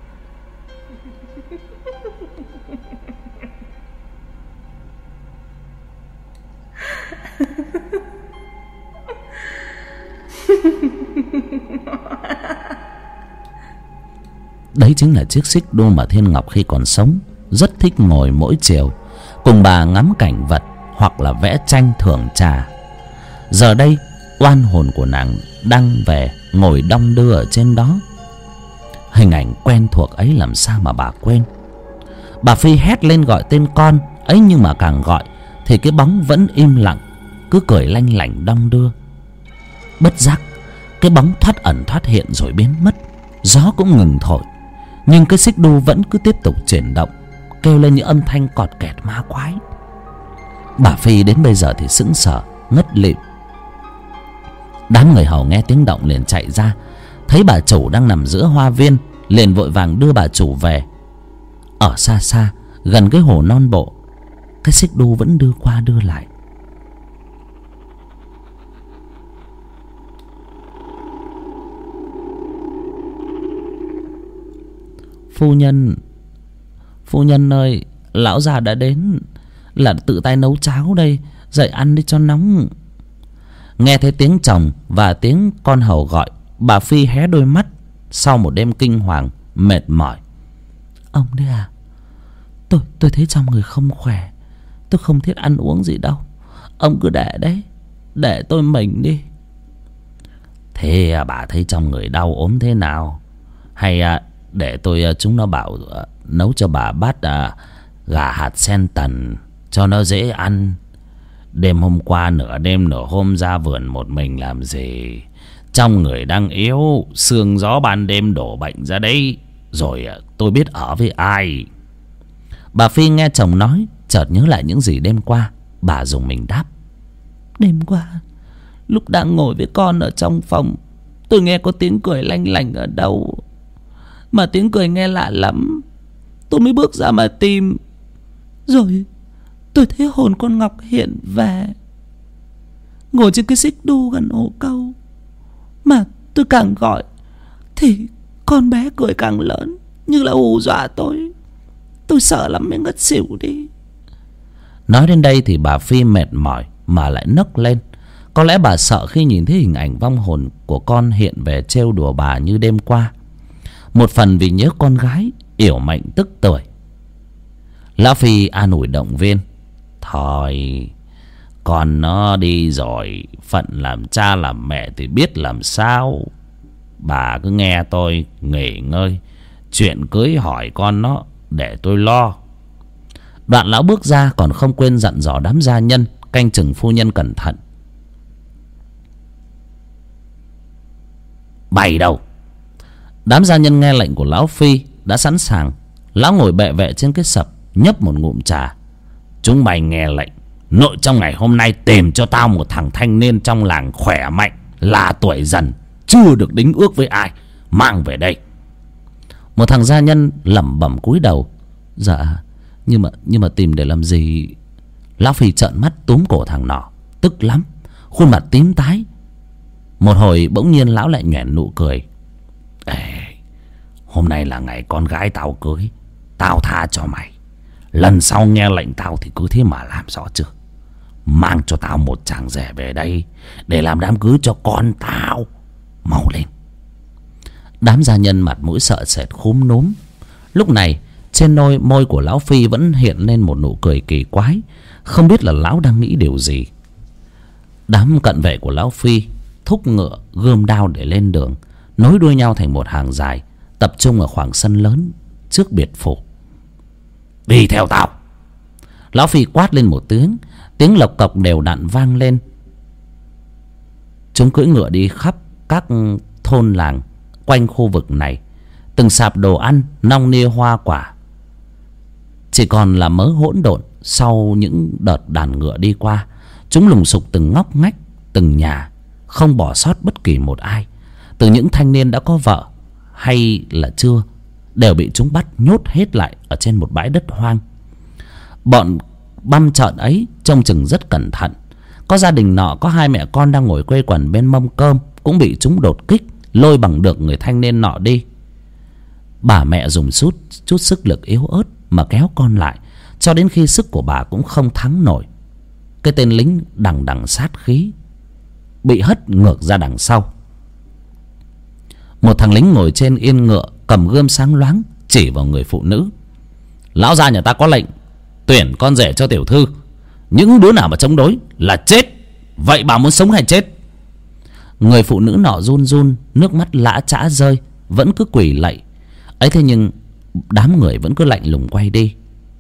Đấy chính là chiếc xích đu mà Thiên Ngọc khi còn sống rất thích ngồi mỗi chiều, cùng bà ngắm cảnh vật hoặc là vẽ tranh thưởng trà. Giờ đây oan hồn của nàng đang về ngồi đong đưa ở trên đó. Hình ảnh quen thuộc ấy làm sao mà bà quên. Bà Phi hét lên gọi tên con ấy, nhưng mà càng gọi thì cái bóng vẫn im lặng, cứ cười lanh lảnh đong đưa. Bất giác cái bóng thoát ẩn thoát hiện rồi biến mất. Gió cũng ngừng thổi, nhưng cái xích đu vẫn cứ tiếp tục chuyển động, kêu lên những âm thanh cọt kẹt ma quái. Bà Phi đến bây giờ thì sững sờ ngất lịm. Đám người hầu nghe tiếng động liền chạy ra, thấy bà chủ đang nằm giữa hoa viên, liền vội vàng đưa bà chủ về. Ở xa xa gần cái hồ non bộ, Cái xích đu vẫn đưa qua đưa lại. Phu nhân, phu nhân ơi, lão già đã đến, là tự tay nấu cháo đây, dậy ăn đi cho nóng. Nghe thấy tiếng chồng và tiếng con hầu gọi, bà Phi hé đôi mắt sau một đêm kinh hoàng mệt mỏi. Ông đấy à? Tôi tôi thấy trong người không khỏe, tôi không thiết ăn uống gì đâu. Ông cứ để đấy, để tôi mình đi. Thế bà thấy trong người đau ốm thế nào? Hay để tôi chúng nó bảo nấu cho bà bát gà hạt sen tần cho nó dễ ăn. Đêm hôm qua nửa đêm nửa hôm ra vườn một mình làm gì? Trong người đang yếu, sương gió ban đêm đổ bệnh ra đấy, rồi tôi biết ở với ai. Bà Phi nghe chồng nói, chợt nhớ lại những gì đêm qua. Bà dùng mình đáp. Đêm qua, lúc đang ngồi với con ở trong phòng, tôi nghe có tiếng cười lanh lảnh ở đâu. Mà tiếng cười nghe lạ lắm. Tôi mới bước ra mà tìm. Rồi tôi thấy hồn con Ngọc hiện về, ngồi trên cái xích đu gần ổ câu. Mà tôi càng gọi thì con bé cười càng lớn, như là hù dọa tôi. Tôi sợ lắm mới ngất xỉu đi. Nói đến đây thì bà Phi mệt mỏi mà lại nấc lên. Có lẽ bà sợ khi nhìn thấy hình ảnh vong hồn của con hiện về trêu đùa bà như đêm qua. Một phần vì nhớ con gái yểu mệnh tức tuổi. Lão Phi an ủi động viên. Thôi, con nó đi rồi, phận làm cha làm mẹ thì biết làm sao. Bà cứ nghe tôi nghỉ ngơi, chuyện cưới hỏi con nó để tôi lo. Đoạn lão bước ra còn không quên dặn dò đám gia nhân canh chừng phu nhân cẩn thận. Bày đâu? Đám gia nhân nghe lệnh của lão Phi đã sẵn sàng. Lão ngồi bệ vệ trên cái sập, nhấp một ngụm trà. Chúng mày nghe lệnh, nội trong ngày hôm nay tìm cho tao một thằng thanh niên trong làng khỏe mạnh, là tuổi dần, chưa được đính ước với ai, mang về đây. Một thằng gia nhân lẩm bẩm cúi đầu. Dạ, nhưng mà nhưng mà tìm để làm gì? Lão Phi trợn mắt túm cổ thằng nọ, tức lắm, khuôn mặt tím tái. Một hồi bỗng nhiên lão lại nhoẻn nụ cười. Ê, hôm nay là ngày con gái tao cưới, tao tha cho mày. Lần sau nghe lệnh tao thì cứ thế mà làm, rõ chưa? Mang cho tao một chàng rể về đây để làm đám cưới cho con tao. Mau lên. Đám gia nhân mặt mũi sợ sệt khúm núm. Lúc này trên môi môi của lão Phi vẫn hiện lên một nụ cười kỳ quái, không biết là lão đang nghĩ điều gì. Đám cận vệ của lão Phi thúc ngựa gươm đao để lên đường, nối đuôi nhau thành một hàng dài, tập trung ở khoảng sân lớn trước biệt phủ. Đi theo tao. Lão Phi quát lên một tiếng, tiếng lộc cộc đều đặn vang lên. Chúng cưỡi ngựa đi khắp các thôn làng quanh khu vực này, từng sạp đồ ăn nong nia hoa quả. Chỉ còn là mớ hỗn độn. Sau những đợt đàn ngựa đi qua, chúng lùng sục từng ngóc ngách, từng nhà, không bỏ sót bất kỳ một ai. Từ những thanh niên đã có vợ hay là chưa, đều bị chúng bắt nhốt hết lại ở trên một bãi đất hoang. Bọn băm trợn ấy trông chừng rất cẩn thận. Có gia đình nọ có hai mẹ con đang ngồi quây quần bên mâm cơm cũng bị chúng đột kích, lôi bằng được người thanh niên nọ đi. Bà mẹ dùng chút, chút sức lực yếu ớt mà kéo con lại, cho đến khi sức của bà cũng không thắng nổi. Cái tên lính đằng đằng sát khí bị hất ngược ra đằng sau. Một thằng lính ngồi trên yên ngựa, cầm gươm sáng loáng chỉ vào người phụ nữ. Lão gia nhà ta có lệnh tuyển con rể cho tiểu thư, những đứa nào mà chống đối là chết. Vậy bà muốn sống hay chết? Người phụ nữ nọ run run, nước mắt lã chã rơi, vẫn cứ quỳ lạy. Ấy thế nhưng đám người vẫn cứ lạnh lùng quay đi.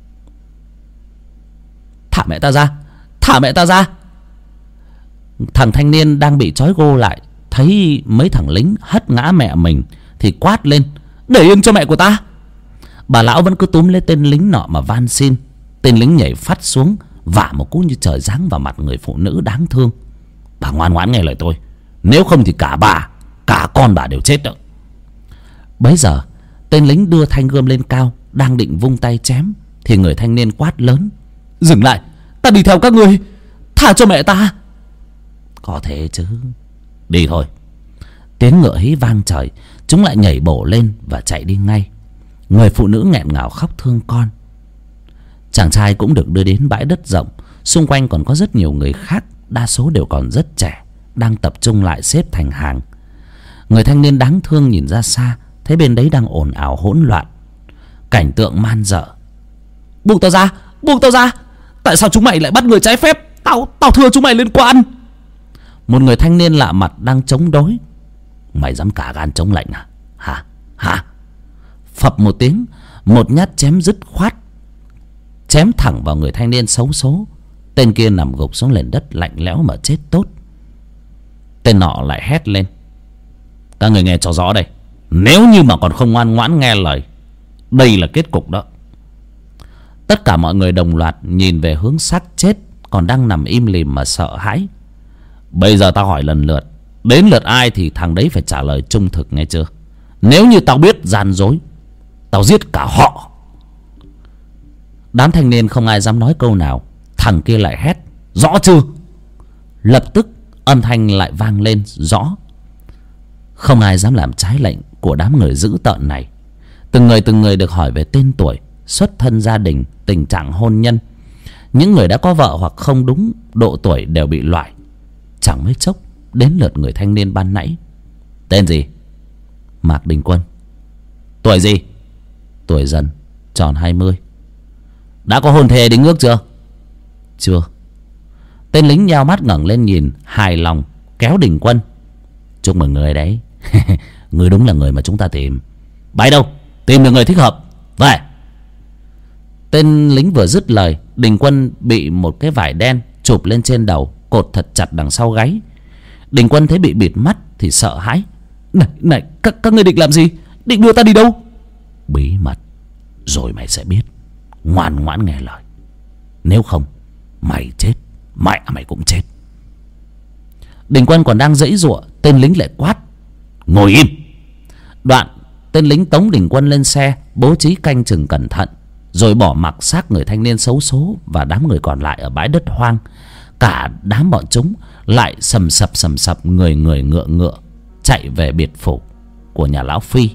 Thả mẹ ta ra, thả mẹ ta ra. Thằng thanh niên đang bị trói gô lại thấy mấy thằng lính hất ngã mẹ mình thì quát lên. Để yên cho mẹ của ta. Bà lão vẫn cứ túm lấy tên lính nọ mà van xin. Tên lính nhảy phát xuống, vả một cú như trời giáng vào mặt người phụ nữ đáng thương. Bà ngoan ngoãn nghe lời tôi, nếu không thì cả bà, cả con bà đều chết đó. Bấy giờ tên lính đưa thanh gươm lên cao, đang định vung tay chém thì người thanh niên quát lớn. Dừng lại, ta đi theo các ngươi, tha cho mẹ ta. Có thế chứ. Đi thôi. Tiếng ngựa hí vang trời, chúng lại nhảy bổ lên và chạy đi ngay. Người phụ nữ nghẹn ngào khóc thương con. Chàng trai cũng được đưa đến bãi đất rộng. Xung quanh còn có rất nhiều người khác, đa số đều còn rất trẻ, đang tập trung lại xếp thành hàng. Người thanh niên đáng thương nhìn ra xa, thấy bên đấy đang ồn ào hỗn loạn, cảnh tượng man dợ. Buông tao ra, buông tao ra. Tại sao chúng mày lại bắt người trái phép? Tao, tao thưa chúng mày liên quan. Một người thanh niên lạ mặt đang chống đối. Mày dám cả gan chống lệnh à? Hả? Hả? Phập một tiếng, một nhát chém dứt khoát, chém thẳng vào người thanh niên xấu số. Tên kia nằm gục xuống nền đất lạnh lẽo mà chết tốt. Tên nọ lại hét lên: các người nghe cho rõ đây, nếu như mà còn không ngoan ngoãn nghe lời, đây là kết cục đó. Tất cả mọi người đồng loạt nhìn về hướng xác chết còn đang nằm im lìm mà sợ hãi. Bây giờ tao hỏi lần lượt, đến lượt ai thì thằng đấy phải trả lời trung thực, nghe chưa? Nếu như tao biết gian dối, tao giết cả họ. Đám thanh niên không ai dám nói câu nào. Thằng kia lại hét: rõ chưa? Lập tức âm thanh lại vang lên: rõ. Không ai dám làm trái lệnh của đám người dữ tợn này. Từng người từng người được hỏi về tên tuổi, xuất thân gia đình, tình trạng hôn nhân. Những người đã có vợ hoặc không đúng độ tuổi đều bị loại. Chẳng mấy chốc đến lượt người thanh niên ban nãy. Tên gì? Mạc Đình Quân. Tuổi gì? Tuổi dần, tròn hai mươi. Đã có hôn thề đính ước chưa? Chưa. Tên lính nheo mắt ngẩng lên nhìn, hài lòng kéo Đình Quân: chúc mừng người đấy. Người đúng là người mà chúng ta tìm. Bay đâu? Tìm được người thích hợp, về. Tên lính vừa dứt lời, Đình Quân bị một cái vải đen chụp lên trên đầu, cột thật chặt đằng sau gáy. Đình Quân thấy bị bịt mắt thì sợ hãi: Này, này, các, các người định làm gì? Định đưa ta đi đâu? Bí mật, rồi mày sẽ biết. Ngoan ngoãn nghe lời, nếu không mày chết, mẹ mày cũng chết. Đình Quân còn đang giãy giụa, tên lính lại quát: ngồi im. Đoạn tên lính tống Đình Quân lên xe, bố trí canh chừng cẩn thận, rồi bỏ mặc xác người thanh niên xấu số và đám người còn lại ở bãi đất hoang. Cả đám bọn chúng lại sầm sập sầm sập, người người ngựa ngựa chạy về biệt phủ của nhà lão Phi.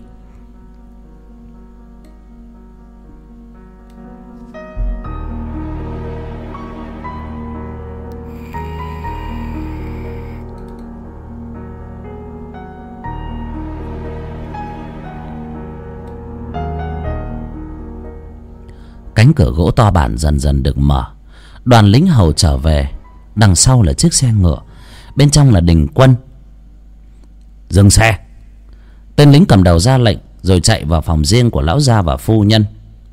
Cánh cửa gỗ to bản dần dần được mở. Đoàn lính hầu trở về. Đằng sau là chiếc xe ngựa, bên trong là Đình Quân. Dừng xe. Tên lính cầm đầu ra lệnh, rồi chạy vào phòng riêng của lão gia và phu nhân.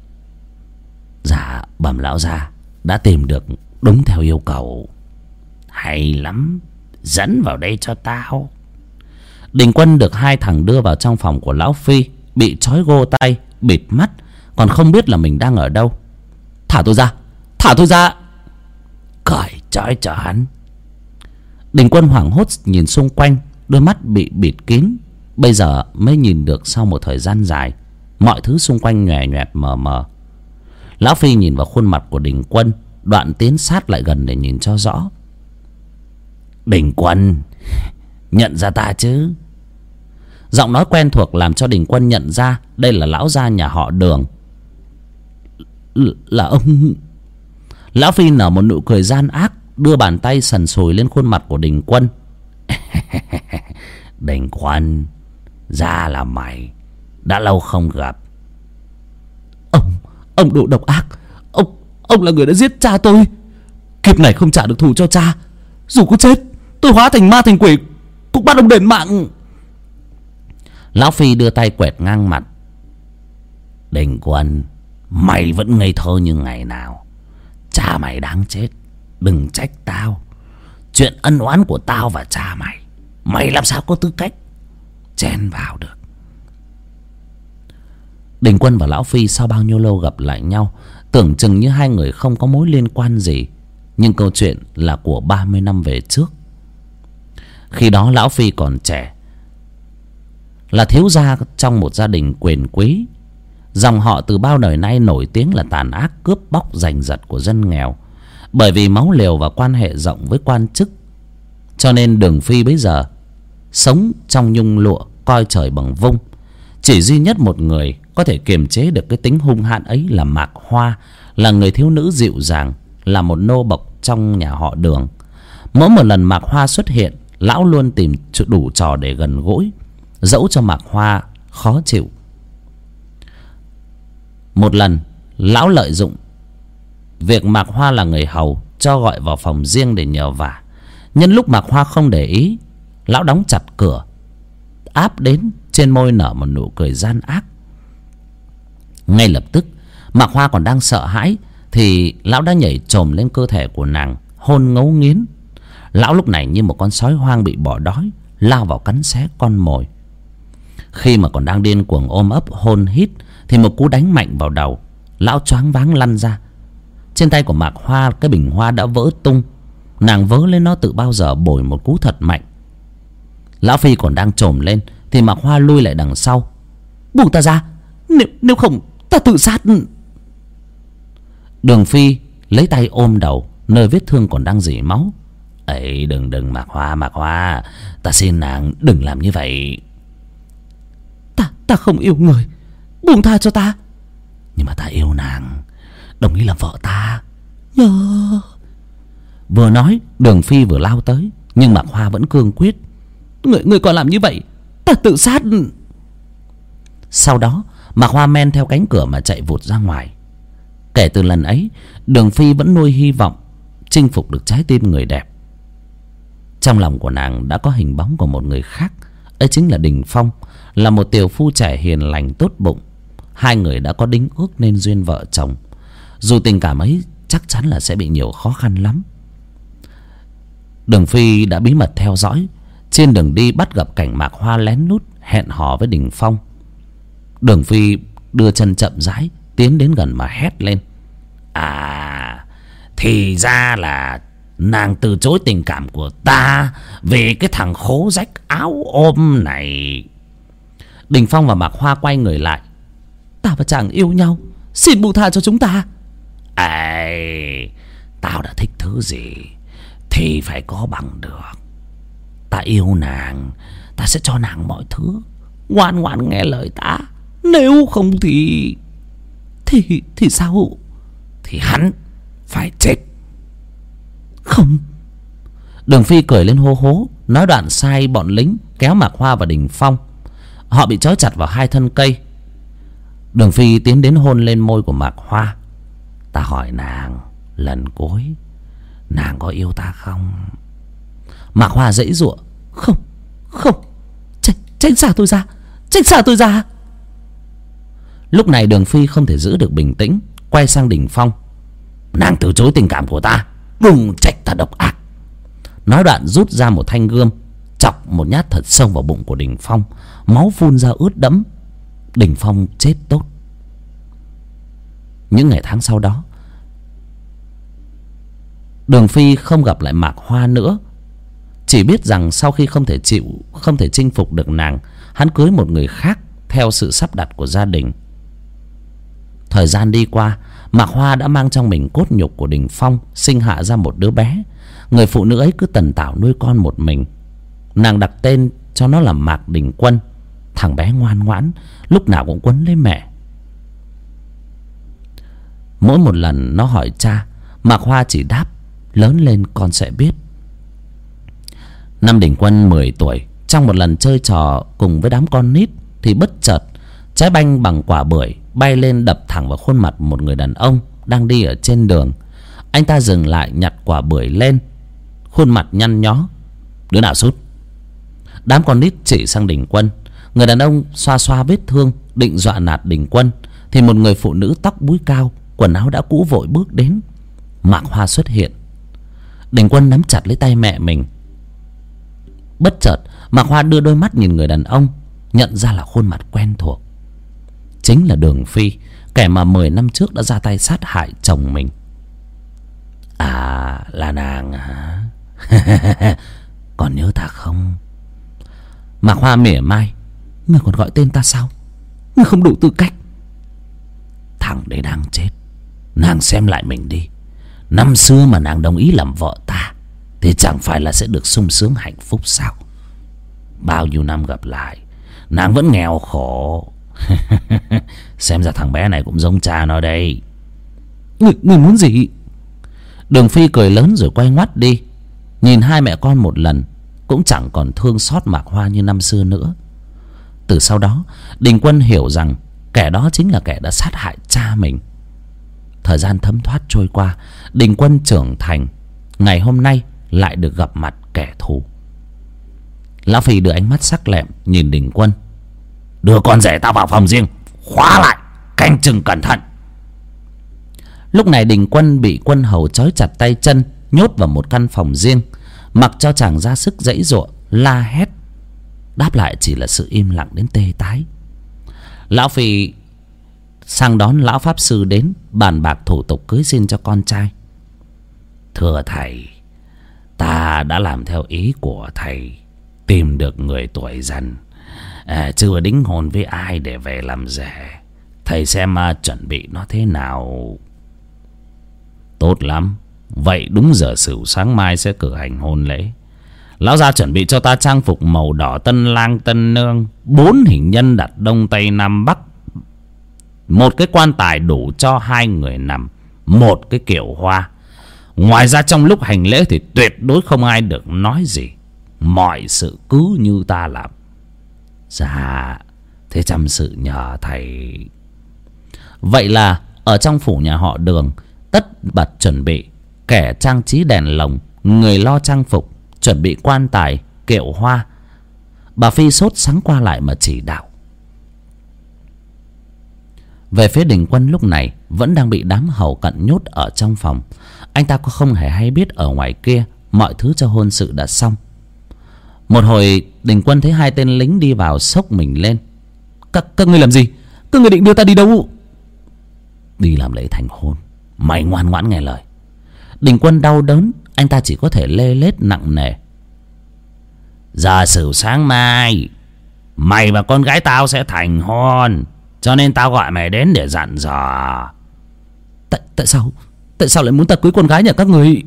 Dạ bẩm lão gia, đã tìm được đúng theo yêu cầu. Hay lắm, dẫn vào đây cho tao. Đình Quân được hai thằng đưa vào trong phòng của lão Phi, bị trói gô tay, bịt mắt, còn không biết là mình đang ở đâu. Thả tôi ra, thả tôi ra. Cởi trói cho hắn. Đình Quân hoảng hốt nhìn xung quanh, đôi mắt bị bịt kín. Bây giờ mới nhìn được sau một thời gian dài. Mọi thứ xung quanh nhòe nhòe mờ mờ. Lão Phi nhìn vào khuôn mặt của Đình Quân, đoạn tiến sát lại gần để nhìn cho rõ. Đình Quân, nhận ra ta chứ? Giọng nói quen thuộc làm cho Đình Quân nhận ra đây là lão gia nhà họ Đường. L là ông. Lão Phi nở một nụ cười gian ác, đưa bàn tay sần sùi lên khuôn mặt của Đình Quân. Đình Quân, ra là mày, đã lâu không gặp. Ông, ông đồ độc ác. Ông, ông là người đã giết cha tôi. Kiếp này không trả được thù cho cha, dù có chết, tôi hóa thành ma thành quỷ cũng bắt ông đền mạng. Lão Phi đưa tay quẹt ngang mặt. Đình Quân, mày vẫn ngây thơ như ngày nào. Cha mày đáng chết, đừng trách tao. Chuyện ân oán của tao và cha mày, mày làm sao có tư cách chen vào được. Đình Quân và Lão Phi sau bao nhiêu lâu gặp lại nhau, tưởng chừng như hai người không có mối liên quan gì. Nhưng câu chuyện là của ba mươi năm về trước. Khi đó Lão Phi còn trẻ, là thiếu gia trong một gia đình quyền quý. Dòng họ từ bao đời nay nổi tiếng là tàn ác cướp bóc giành giật của dân nghèo. Bởi vì máu liều và quan hệ rộng với quan chức, cho nên Đường Phi bấy giờ sống trong nhung lụa, coi trời bằng vung. Chỉ duy nhất một người có thể kiềm chế được cái tính hung hãn ấy là Mạc Hoa, là người thiếu nữ dịu dàng, là một nô bộc trong nhà họ Đường. Mỗi một lần Mạc Hoa xuất hiện, lão luôn tìm đủ trò để gần gũi, dẫu cho Mạc Hoa khó chịu. Một lần lão lợi dụng việc Mạc Hoa là người hầu, cho gọi vào phòng riêng để nhờ vả. Nhân lúc Mạc Hoa không để ý, lão đóng chặt cửa, áp đến, trên môi nở một nụ cười gian ác. Ngay lập tức Mạc Hoa còn đang sợ hãi thì lão đã nhảy chồm lên cơ thể của nàng, hôn ngấu nghiến. Lão lúc này như một con sói hoang bị bỏ đói, lao vào cắn xé con mồi. Khi mà còn đang điên cuồng ôm ấp hôn hít thì một cú đánh mạnh vào đầu, lão choáng váng lăn ra. Trên tay của Mạc Hoa, cái bình hoa đã vỡ tung. Nàng vớ lên nó từ bao giờ, bồi một cú thật mạnh. Lão Phi còn đang chồm lên thì Mạc Hoa lui lại đằng sau. Buông ta ra, nếu, nếu không ta tự sát. Đường Phi lấy tay ôm đầu, nơi vết thương còn đang rỉ máu. Ấy, đừng đừng Mạc Hoa, Mạc Hoa, ta xin nàng đừng làm như vậy. Ta, ta không yêu người, buông tha cho ta. Nhưng mà ta yêu nàng, đồng ý làm vợ ta. Nhờ. Vừa nói Đường Phi vừa lao tới, nhưng Mạc Hoa vẫn cương quyết. Người, người còn làm như vậy, ta tự sát. Sau đó Mạc Hoa men theo cánh cửa mà chạy vụt ra ngoài. Kể từ lần ấy, Đường Phi vẫn nuôi hy vọng chinh phục được trái tim người đẹp. Trong lòng của nàng đã có hình bóng của một người khác, ấy chính là Đình Phong, là một tiều phu trẻ hiền lành tốt bụng. Hai người đã có đính ước nên duyên vợ chồng. Dù tình cảm ấy chắc chắn là sẽ bị nhiều khó khăn lắm. Đường Phi đã bí mật theo dõi. Trên đường đi bắt gặp cảnh Mạc Hoa lén lút hẹn hò với Đình Phong. Đường Phi đưa chân chậm rãi tiến đến gần mà hét lên. À, thì ra là nàng từ chối tình cảm của ta vì cái thằng khố rách áo ôm này. Đình Phong và Mạc Hoa quay người lại. Ta và chàng yêu nhau, xin buông tha cho chúng ta. Ây, tao đã thích thứ gì thì phải có bằng được. Ta yêu nàng, ta sẽ cho nàng mọi thứ. Ngoan ngoan nghe lời ta. Nếu không thì Thì thì sao? Thì hắn phải chết. Không. Đường Phi cười lên hô hố, nói đoạn sai bọn lính kéo Mạc Hoa và Đình Phong. Họ bị trói chặt vào hai thân cây. Đường Phi tiến đến hôn lên môi của Mạc Hoa. Ta hỏi nàng lần cuối, nàng có yêu ta không? Mạc Hoa giãy giụa. Không, không, tránh, tránh xa tôi ra, tránh xa tôi ra. Lúc này Đường Phi không thể giữ được bình tĩnh, quay sang Đình Phong. Nàng từ chối tình cảm của ta, đừng trách ta độc ác. Nói đoạn rút ra một thanh gươm, chọc một nhát thật sâu vào bụng của Đình Phong. Máu phun ra ướt đẫm. Đình Phong chết tốt. Những ngày tháng sau đó, Đường Phi không gặp lại Mạc Hoa nữa. Chỉ biết rằng sau khi không thể chịu, không thể chinh phục được nàng, hắn cưới một người khác theo sự sắp đặt của gia đình. Thời gian đi qua, Mạc Hoa đã mang trong mình cốt nhục của Đình Phong, sinh hạ ra một đứa bé. Người phụ nữ ấy cứ tần tảo nuôi con một mình. Nàng đặt tên cho nó là Mạc Đình Quân. Thằng bé ngoan ngoãn, lúc nào cũng quấn lấy mẹ. Mỗi một lần nó hỏi cha, Mạc Hoa chỉ đáp lớn lên con sẽ biết. Năm Đình Quân mười tuổi, trong một lần chơi trò cùng với đám con nít thì bất chợt trái banh bằng quả bưởi bay lên đập thẳng vào khuôn mặt một người đàn ông đang đi ở trên đường. Anh ta dừng lại nhặt quả bưởi lên, khuôn mặt nhăn nhó. Đứa nào sút? Đám con nít chỉ sang Đình Quân. Người đàn ông xoa xoa vết thương định dọa nạt Đình Quân thì một người phụ nữ tóc búi cao, quần áo đã cũ vội bước đến. Mạc Hoa xuất hiện. Đình Quân nắm chặt lấy tay mẹ mình. Bất chợt Mạc Hoa đưa đôi mắt nhìn người đàn ông, nhận ra là khuôn mặt quen thuộc. Chính là Đường Phi, kẻ mà mười năm trước đã ra tay sát hại chồng mình. À, là nàng hả? Còn nhớ ta không? Mạc Hoa mỉa mai. Ngươi còn gọi tên ta sao? Ngươi không đủ tư cách. Thằng đấy đang chết. Nàng xem lại mình đi. Năm xưa mà nàng đồng ý làm vợ ta thì chẳng phải là sẽ được sung sướng hạnh phúc sao? Bao nhiêu năm gặp lại, nàng vẫn nghèo khổ. Xem ra thằng bé này cũng giống cha nó đây. Người, người muốn gì? Đường Phi cười lớn rồi quay ngoắt đi. Nhìn hai mẹ con một lần, cũng chẳng còn thương xót Mạc Hoa như năm xưa nữa. Từ sau đó, Đình Quân hiểu rằng kẻ đó chính là kẻ đã sát hại cha mình. Thời gian thấm thoát trôi qua, Đình Quân trưởng thành. Ngày hôm nay lại được gặp mặt kẻ thù. Lão Phi đưa ánh mắt sắc lẹm nhìn Đình Quân. Đưa con rể tao vào phòng riêng, khóa lại, canh chừng cẩn thận. Lúc này Đình Quân bị quân hầu trói chặt tay chân, nhốt vào một căn phòng riêng, mặc cho chàng ra sức giãy giụa la hét. Đáp lại chỉ là sự im lặng đến tê tái. Lão Phi sang đón lão pháp sư đến bàn bạc thủ tục cưới xin cho con trai. Thưa thầy, ta đã làm theo ý của thầy, tìm được người tuổi dần, à, chưa đính hôn với ai để về làm rể. Thầy xem uh, chuẩn bị nó thế nào. Tốt lắm. Vậy đúng giờ sửu sáng mai sẽ cử hành hôn lễ. Lão gia chuẩn bị cho ta trang phục màu đỏ tân lang tân nương, bốn hình nhân đặt đông tây nam bắc, một cái quan tài đủ cho hai người nằm, một cái kiệu hoa. Ngoài ra trong lúc hành lễ thì tuyệt đối không ai được nói gì. Mọi sự cứ như ta làm. Dạ, thế chăm sự nhờ thầy. Vậy là ở trong phủ nhà họ Đường, tất bật chuẩn bị. Kẻ trang trí đèn lồng, người lo trang phục, chuẩn bị quan tài, kiệu hoa. Bà Phi sốt sắng qua lại mà chỉ đạo. Về phía Đình Quân lúc này vẫn đang bị đám hầu cận nhốt ở trong phòng. Anh ta có không hề hay biết ở ngoài kia mọi thứ cho hôn sự đã xong. Một hồi Đình Quân thấy hai tên lính đi vào xốc mình lên. Các, các ngươi làm gì? Các ngươi định đưa ta đi đâu? Đi làm lễ thành hôn. Mày ngoan ngoãn nghe lời. Đình Quân đau đớn, anh ta chỉ có thể lê lết nặng nề. Giờ sửu sáng mai mày và con gái tao sẽ thành hôn, cho nên tao gọi mày đến để dặn dò. Tại, tại sao Tại sao lại muốn ta cưới con gái nhà các người?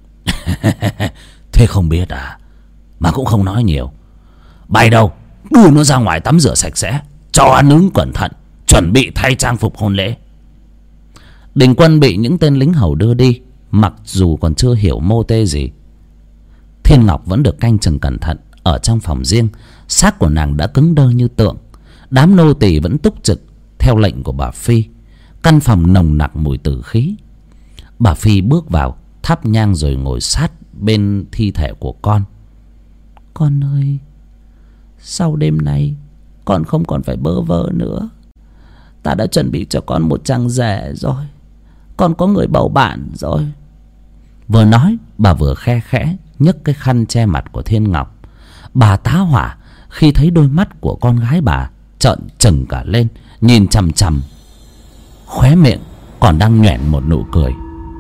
Thế không biết à? Mà cũng không nói nhiều. Bay đâu, đưa nó ra ngoài tắm rửa sạch sẽ, cho ăn uống cẩn thận, chuẩn bị thay trang phục hôn lễ. Đình Quân bị những tên lính hầu đưa đi, mặc dù còn chưa hiểu mô tê gì. Thiên Ngọc vẫn được canh chừng cẩn thận ở trong phòng riêng. Xác của nàng đã cứng đơ như tượng. Đám nô tỳ vẫn túc trực theo lệnh của bà Phi. Căn phòng nồng nặc mùi tử khí. Bà Phi bước vào, thắp nhang rồi ngồi sát bên thi thể của con. Con ơi, sau đêm nay con không còn phải bơ vơ nữa. Ta đã chuẩn bị cho con một chàng rể rồi. Con có người bầu bạn rồi. Vừa nói bà vừa khe khẽ nhấc cái khăn che mặt của Thiên Ngọc. Bà tá hỏa khi thấy đôi mắt của con gái bà trợn trừng cả lên, nhìn chằm chằm, khóe miệng còn đang nhoẻn một nụ cười.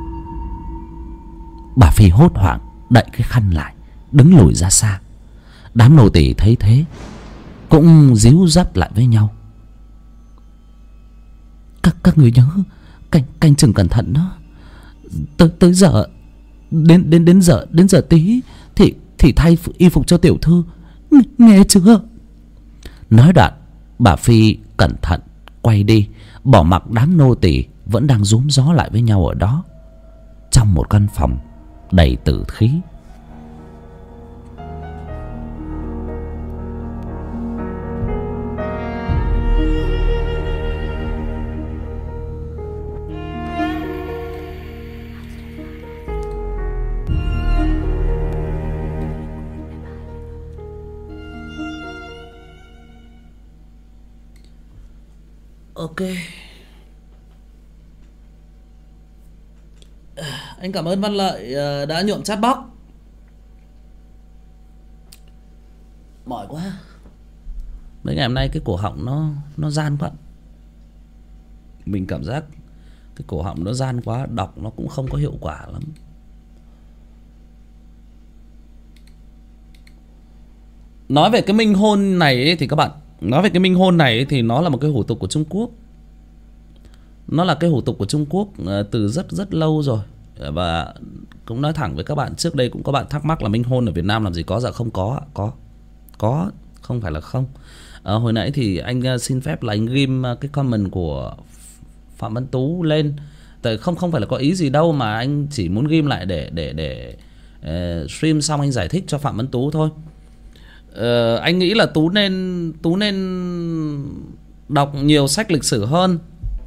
Bà Phi hốt hoảng đậy cái khăn lại, đứng lùi ra xa. Đám nô tỳ thấy thế cũng díu dắt lại với nhau. Các các người nhớ canh canh chừng cẩn thận đó. Tới tới giờ đến đến đến giờ đến giờ tí thì thì thay y phục cho tiểu thư, nghe chưa? Nói đoạn bà Phi cẩn thận quay đi, bỏ mặc đám nô tỳ vẫn đang rúm gió lại với nhau ở đó, trong một căn phòng đầy tử khí. Ok. Anh cảm ơn Văn Lợi đã nhuộm chat box. Mỏi quá. Mấy ngày hôm nay cái cổ họng nó nó gian quá. Mình cảm giác cái cổ họng nó gian quá, đọc nó cũng không có hiệu quả lắm. Nói về cái minh hôn này ấy, thì các bạn, nói về cái minh hôn này ấy, thì nó là một cái hủ tục của Trung Quốc. Nó là cái hủ tục của Trung Quốc từ rất rất lâu rồi. Và cũng nói thẳng với các bạn, trước đây cũng có bạn thắc mắc là minh hôn ở Việt Nam làm gì có. Dạ không có. Có. Có. Không phải là không. à, Hồi nãy thì anh xin phép là anh ghim cái comment của Phạm Văn Tú lên. Tại không không phải là có ý gì đâu, mà anh chỉ muốn ghim lại để để để uh, stream xong anh giải thích cho Phạm Văn Tú thôi. uh, Anh nghĩ là Tú nên Tú nên đọc nhiều sách lịch sử hơn.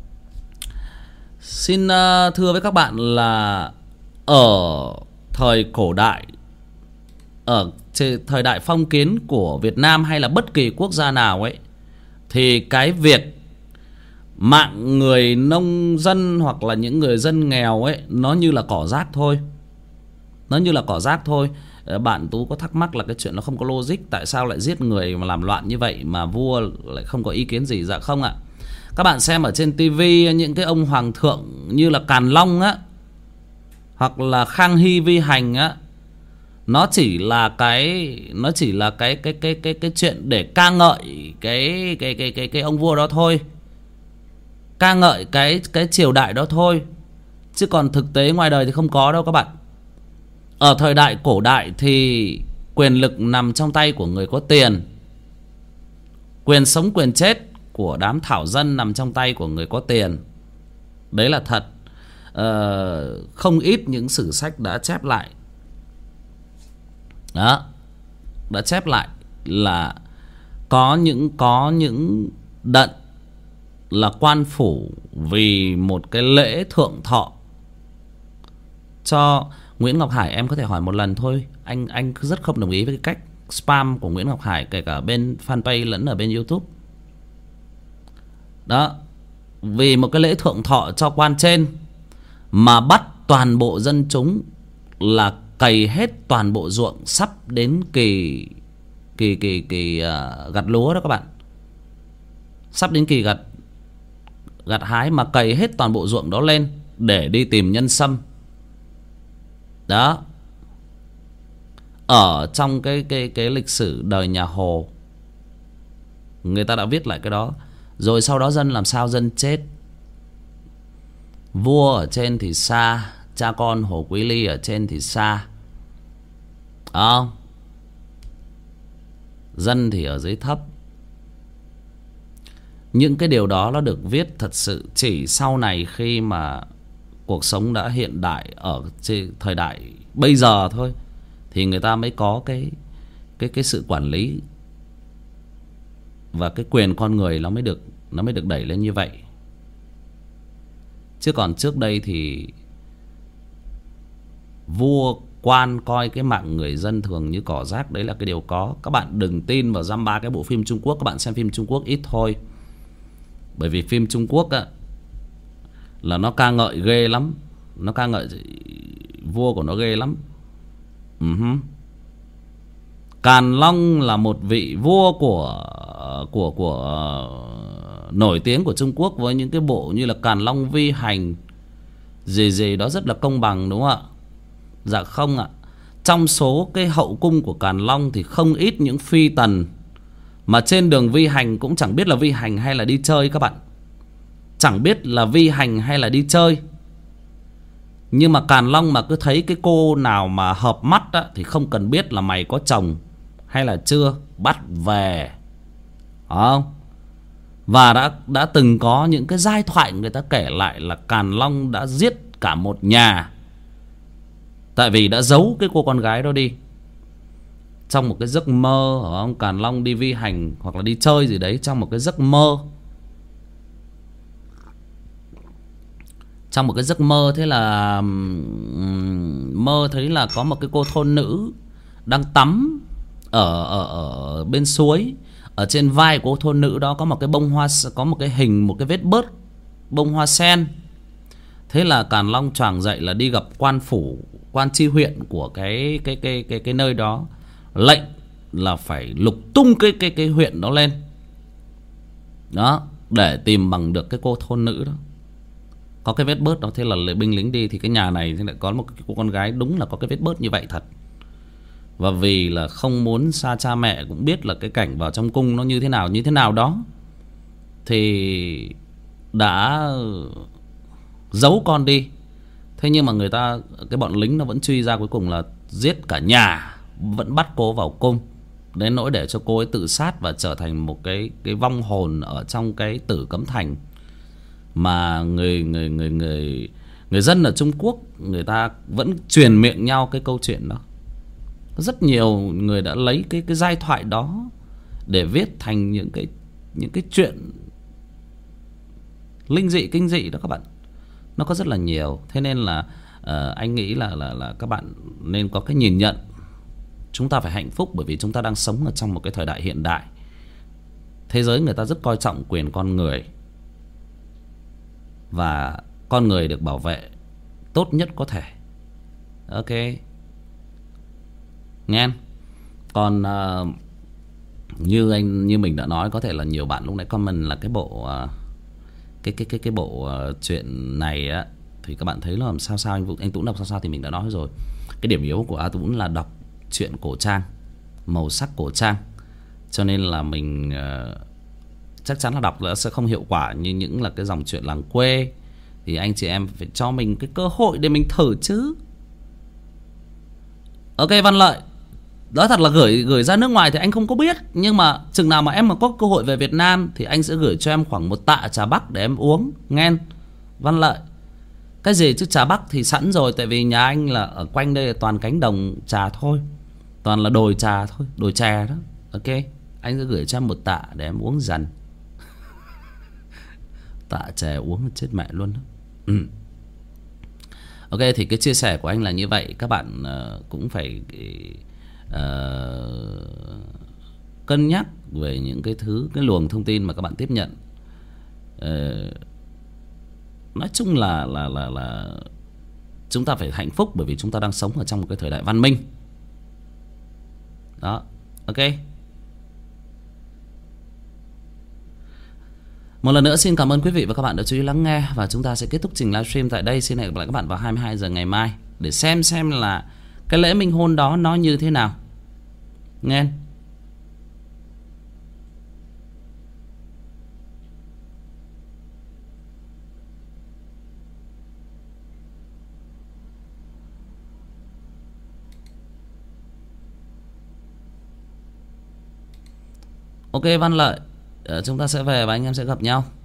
Xin uh, thưa với các bạn là ở thời cổ đại, ở thời đại phong kiến của Việt Nam hay là bất kỳ quốc gia nào ấy, thì cái việc mạng người nông dân hoặc là những người dân nghèo ấy, nó như là cỏ rác thôi. Nó như là cỏ rác thôi. Bạn Tú có thắc mắc là cái chuyện nó không có logic, tại sao lại giết người mà làm loạn như vậy mà vua lại không có ý kiến gì? Dạ không ạ. Các bạn xem ở trên tivi những cái ông hoàng thượng như là Càn Long á, hoặc là Khang Hy Vi Hành á, nó chỉ là cái nó chỉ là cái cái cái cái cái chuyện để ca ngợi cái cái cái cái cái ông vua đó thôi, ca ngợi cái cái triều đại đó thôi, chứ còn thực tế ngoài đời thì không có đâu các bạn. Ở thời đại cổ đại thì quyền lực nằm trong tay của người có tiền, quyền sống quyền chết của đám thảo dân nằm trong tay của người có tiền. Đấy là thật. ờ, Không ít những sử sách đã chép lại đó, đã chép lại là có những có những đận là quan phủ vì một cái lễ thượng thọ cho Nguyễn Ngọc Hải. Em có thể hỏi một lần thôi. Anh anh rất không đồng ý với cái cách spam của Nguyễn Ngọc Hải, kể cả bên fanpage lẫn ở bên YouTube. Đó, vì một cái lễ thượng thọ cho quan trên mà bắt toàn bộ dân chúng là cày hết toàn bộ ruộng sắp đến kỳ kỳ kỳ kỳ uh, gặt lúa đó các bạn. Sắp đến kỳ gặt gặt hái mà cày hết toàn bộ ruộng đó lên để đi tìm nhân sâm. Đó. Ở trong cái cái cái lịch sử đời nhà Hồ, người ta đã viết lại cái đó. Rồi sau đó dân làm sao? Dân chết. Vua ở trên thì xa, cha con Hồ Quý Ly ở trên thì xa. À, dân thì ở dưới thấp. Những cái điều đó nó được viết thật sự chỉ sau này khi mà cuộc sống đã hiện đại ở thời đại bây giờ thôi, thì người ta mới có cái cái cái sự quản lý và cái quyền con người nó mới được nó mới được đẩy lên như vậy. Chứ còn trước đây thì vua quan coi cái mạng người dân thường như cỏ rác. Đấy là cái điều có. Các bạn đừng tin vào dăm ba cái bộ phim Trung Quốc. Các bạn xem phim Trung Quốc ít thôi. Bởi vì phim Trung Quốc á, là nó ca ngợi ghê lắm. Nó ca ngợi vua của nó ghê lắm. uh-huh. Càn Long là một vị vua của của của uh, nổi tiếng của Trung Quốc, với những cái bộ như là Càn Long Vi Hành gì gì đó rất là công bằng, đúng không ạ? Dạ không ạ. Trong số cái hậu cung của Càn Long thì không ít những phi tần mà trên đường vi hành cũng chẳng biết là vi hành hay là đi chơi các bạn. Chẳng biết là vi hành hay là đi chơi. Nhưng mà Càn Long mà cứ thấy cái cô nào mà hợp mắt á, thì không cần biết là mày có chồng hay là chưa, bắt về. Không? Và đã, đã từng có những cái giai thoại người ta kể lại là Càn Long đã giết cả một nhà, tại vì đã giấu cái cô con gái đó đi. Trong một cái giấc mơ, ông Càn Long đi vi hành hoặc là đi chơi gì đấy, trong một cái giấc mơ. Trong một cái giấc mơ, thế là um, mơ thấy là có một cái cô thôn nữ đang tắm ở, ở, ở bên suối. Ở trên vai của cô thôn nữ đó có một cái bông hoa, có một cái hình, một cái vết bớt bông hoa sen. Thế là Càn Long choàng dậy là đi gặp quan phủ, quan tri huyện của cái cái cái cái cái nơi đó, lệnh là phải lục tung cái cái cái huyện đó lên. Đó, để tìm bằng được cái cô thôn nữ đó. Có cái vết bớt đó. Thế là binh lính đi thì cái nhà này thì lại có một cái cô con gái đúng là có cái vết bớt như vậy thật. Và vì là không muốn xa cha mẹ cũng biết là cái cảnh vào trong cung nó như thế nào như thế nào đó, thì đã giấu con đi. Thế nhưng mà người ta, cái bọn lính nó vẫn truy ra, cuối cùng là giết cả nhà, vẫn bắt cô vào cung, đến nỗi để cho cô ấy tự sát và trở thành một cái cái vong hồn ở trong cái Tử Cấm Thành. Mà người người người người người dân ở Trung Quốc người ta vẫn truyền miệng nhau cái câu chuyện đó. Rất nhiều người đã lấy cái cái giai thoại đó để viết thành những cái những cái chuyện linh dị kinh dị đó các bạn. Nó có rất là nhiều. Thế nên là uh, anh nghĩ là là là các bạn nên có cái nhìn nhận. Chúng ta phải hạnh phúc bởi vì chúng ta đang sống ở trong một cái thời đại hiện đại. Thế giới người ta rất coi trọng quyền con người, và con người được bảo vệ tốt nhất có thể. Ok, nghe. Còn uh, như anh như mình đã nói, có thể là nhiều bạn lúc nãy comment là cái bộ uh, cái cái cái cái bộ uh, chuyện này á, thì các bạn thấy nó làm sao sao anh anh Tuấn đọc sao sao thì mình đã nói rồi. Cái điểm yếu của A Tuấn là đọc chuyện cổ trang, màu sắc cổ trang, cho nên là mình uh, chắc chắn là đọc là sẽ không hiệu quả như những là cái dòng chuyện làng quê. Thì anh chị em phải cho mình cái cơ hội để mình thử chứ. Ok Văn Lợi, nói thật là gửi gửi ra nước ngoài thì anh không có biết, nhưng mà chừng nào mà em mà có cơ hội về Việt Nam thì anh sẽ gửi cho em khoảng một tạ trà Bắc để em uống, nghe Văn Lợi. Cái gì chứ trà Bắc thì sẵn rồi, tại vì nhà anh là ở quanh đây là toàn cánh đồng trà thôi, toàn là đồi trà thôi, đồi trà đó. Ok, anh sẽ gửi cho em một tạ để em uống dần. Tạ trà uống chết mẹ luôn đó. Ừ. Ok, thì cái chia sẻ của anh là như vậy. Các bạn uh, cũng phải uh, cân nhắc về những cái thứ, cái luồng thông tin mà các bạn tiếp nhận. uh, Nói chung là là là là chúng ta phải hạnh phúc bởi vì chúng ta đang sống ở trong một cái thời đại văn minh. Đó, ok. Một lần nữa xin cảm ơn quý vị và các bạn đã chú ý lắng nghe, và chúng ta sẽ kết thúc trình livestream tại đây. Xin hẹn gặp lại các bạn vào hai mươi hai giờ ngày mai để xem xem là cái lễ minh hôn đó nó như thế nào. Nghe. Ok Văn Lợi, chúng ta sẽ về và anh em sẽ gặp nhau.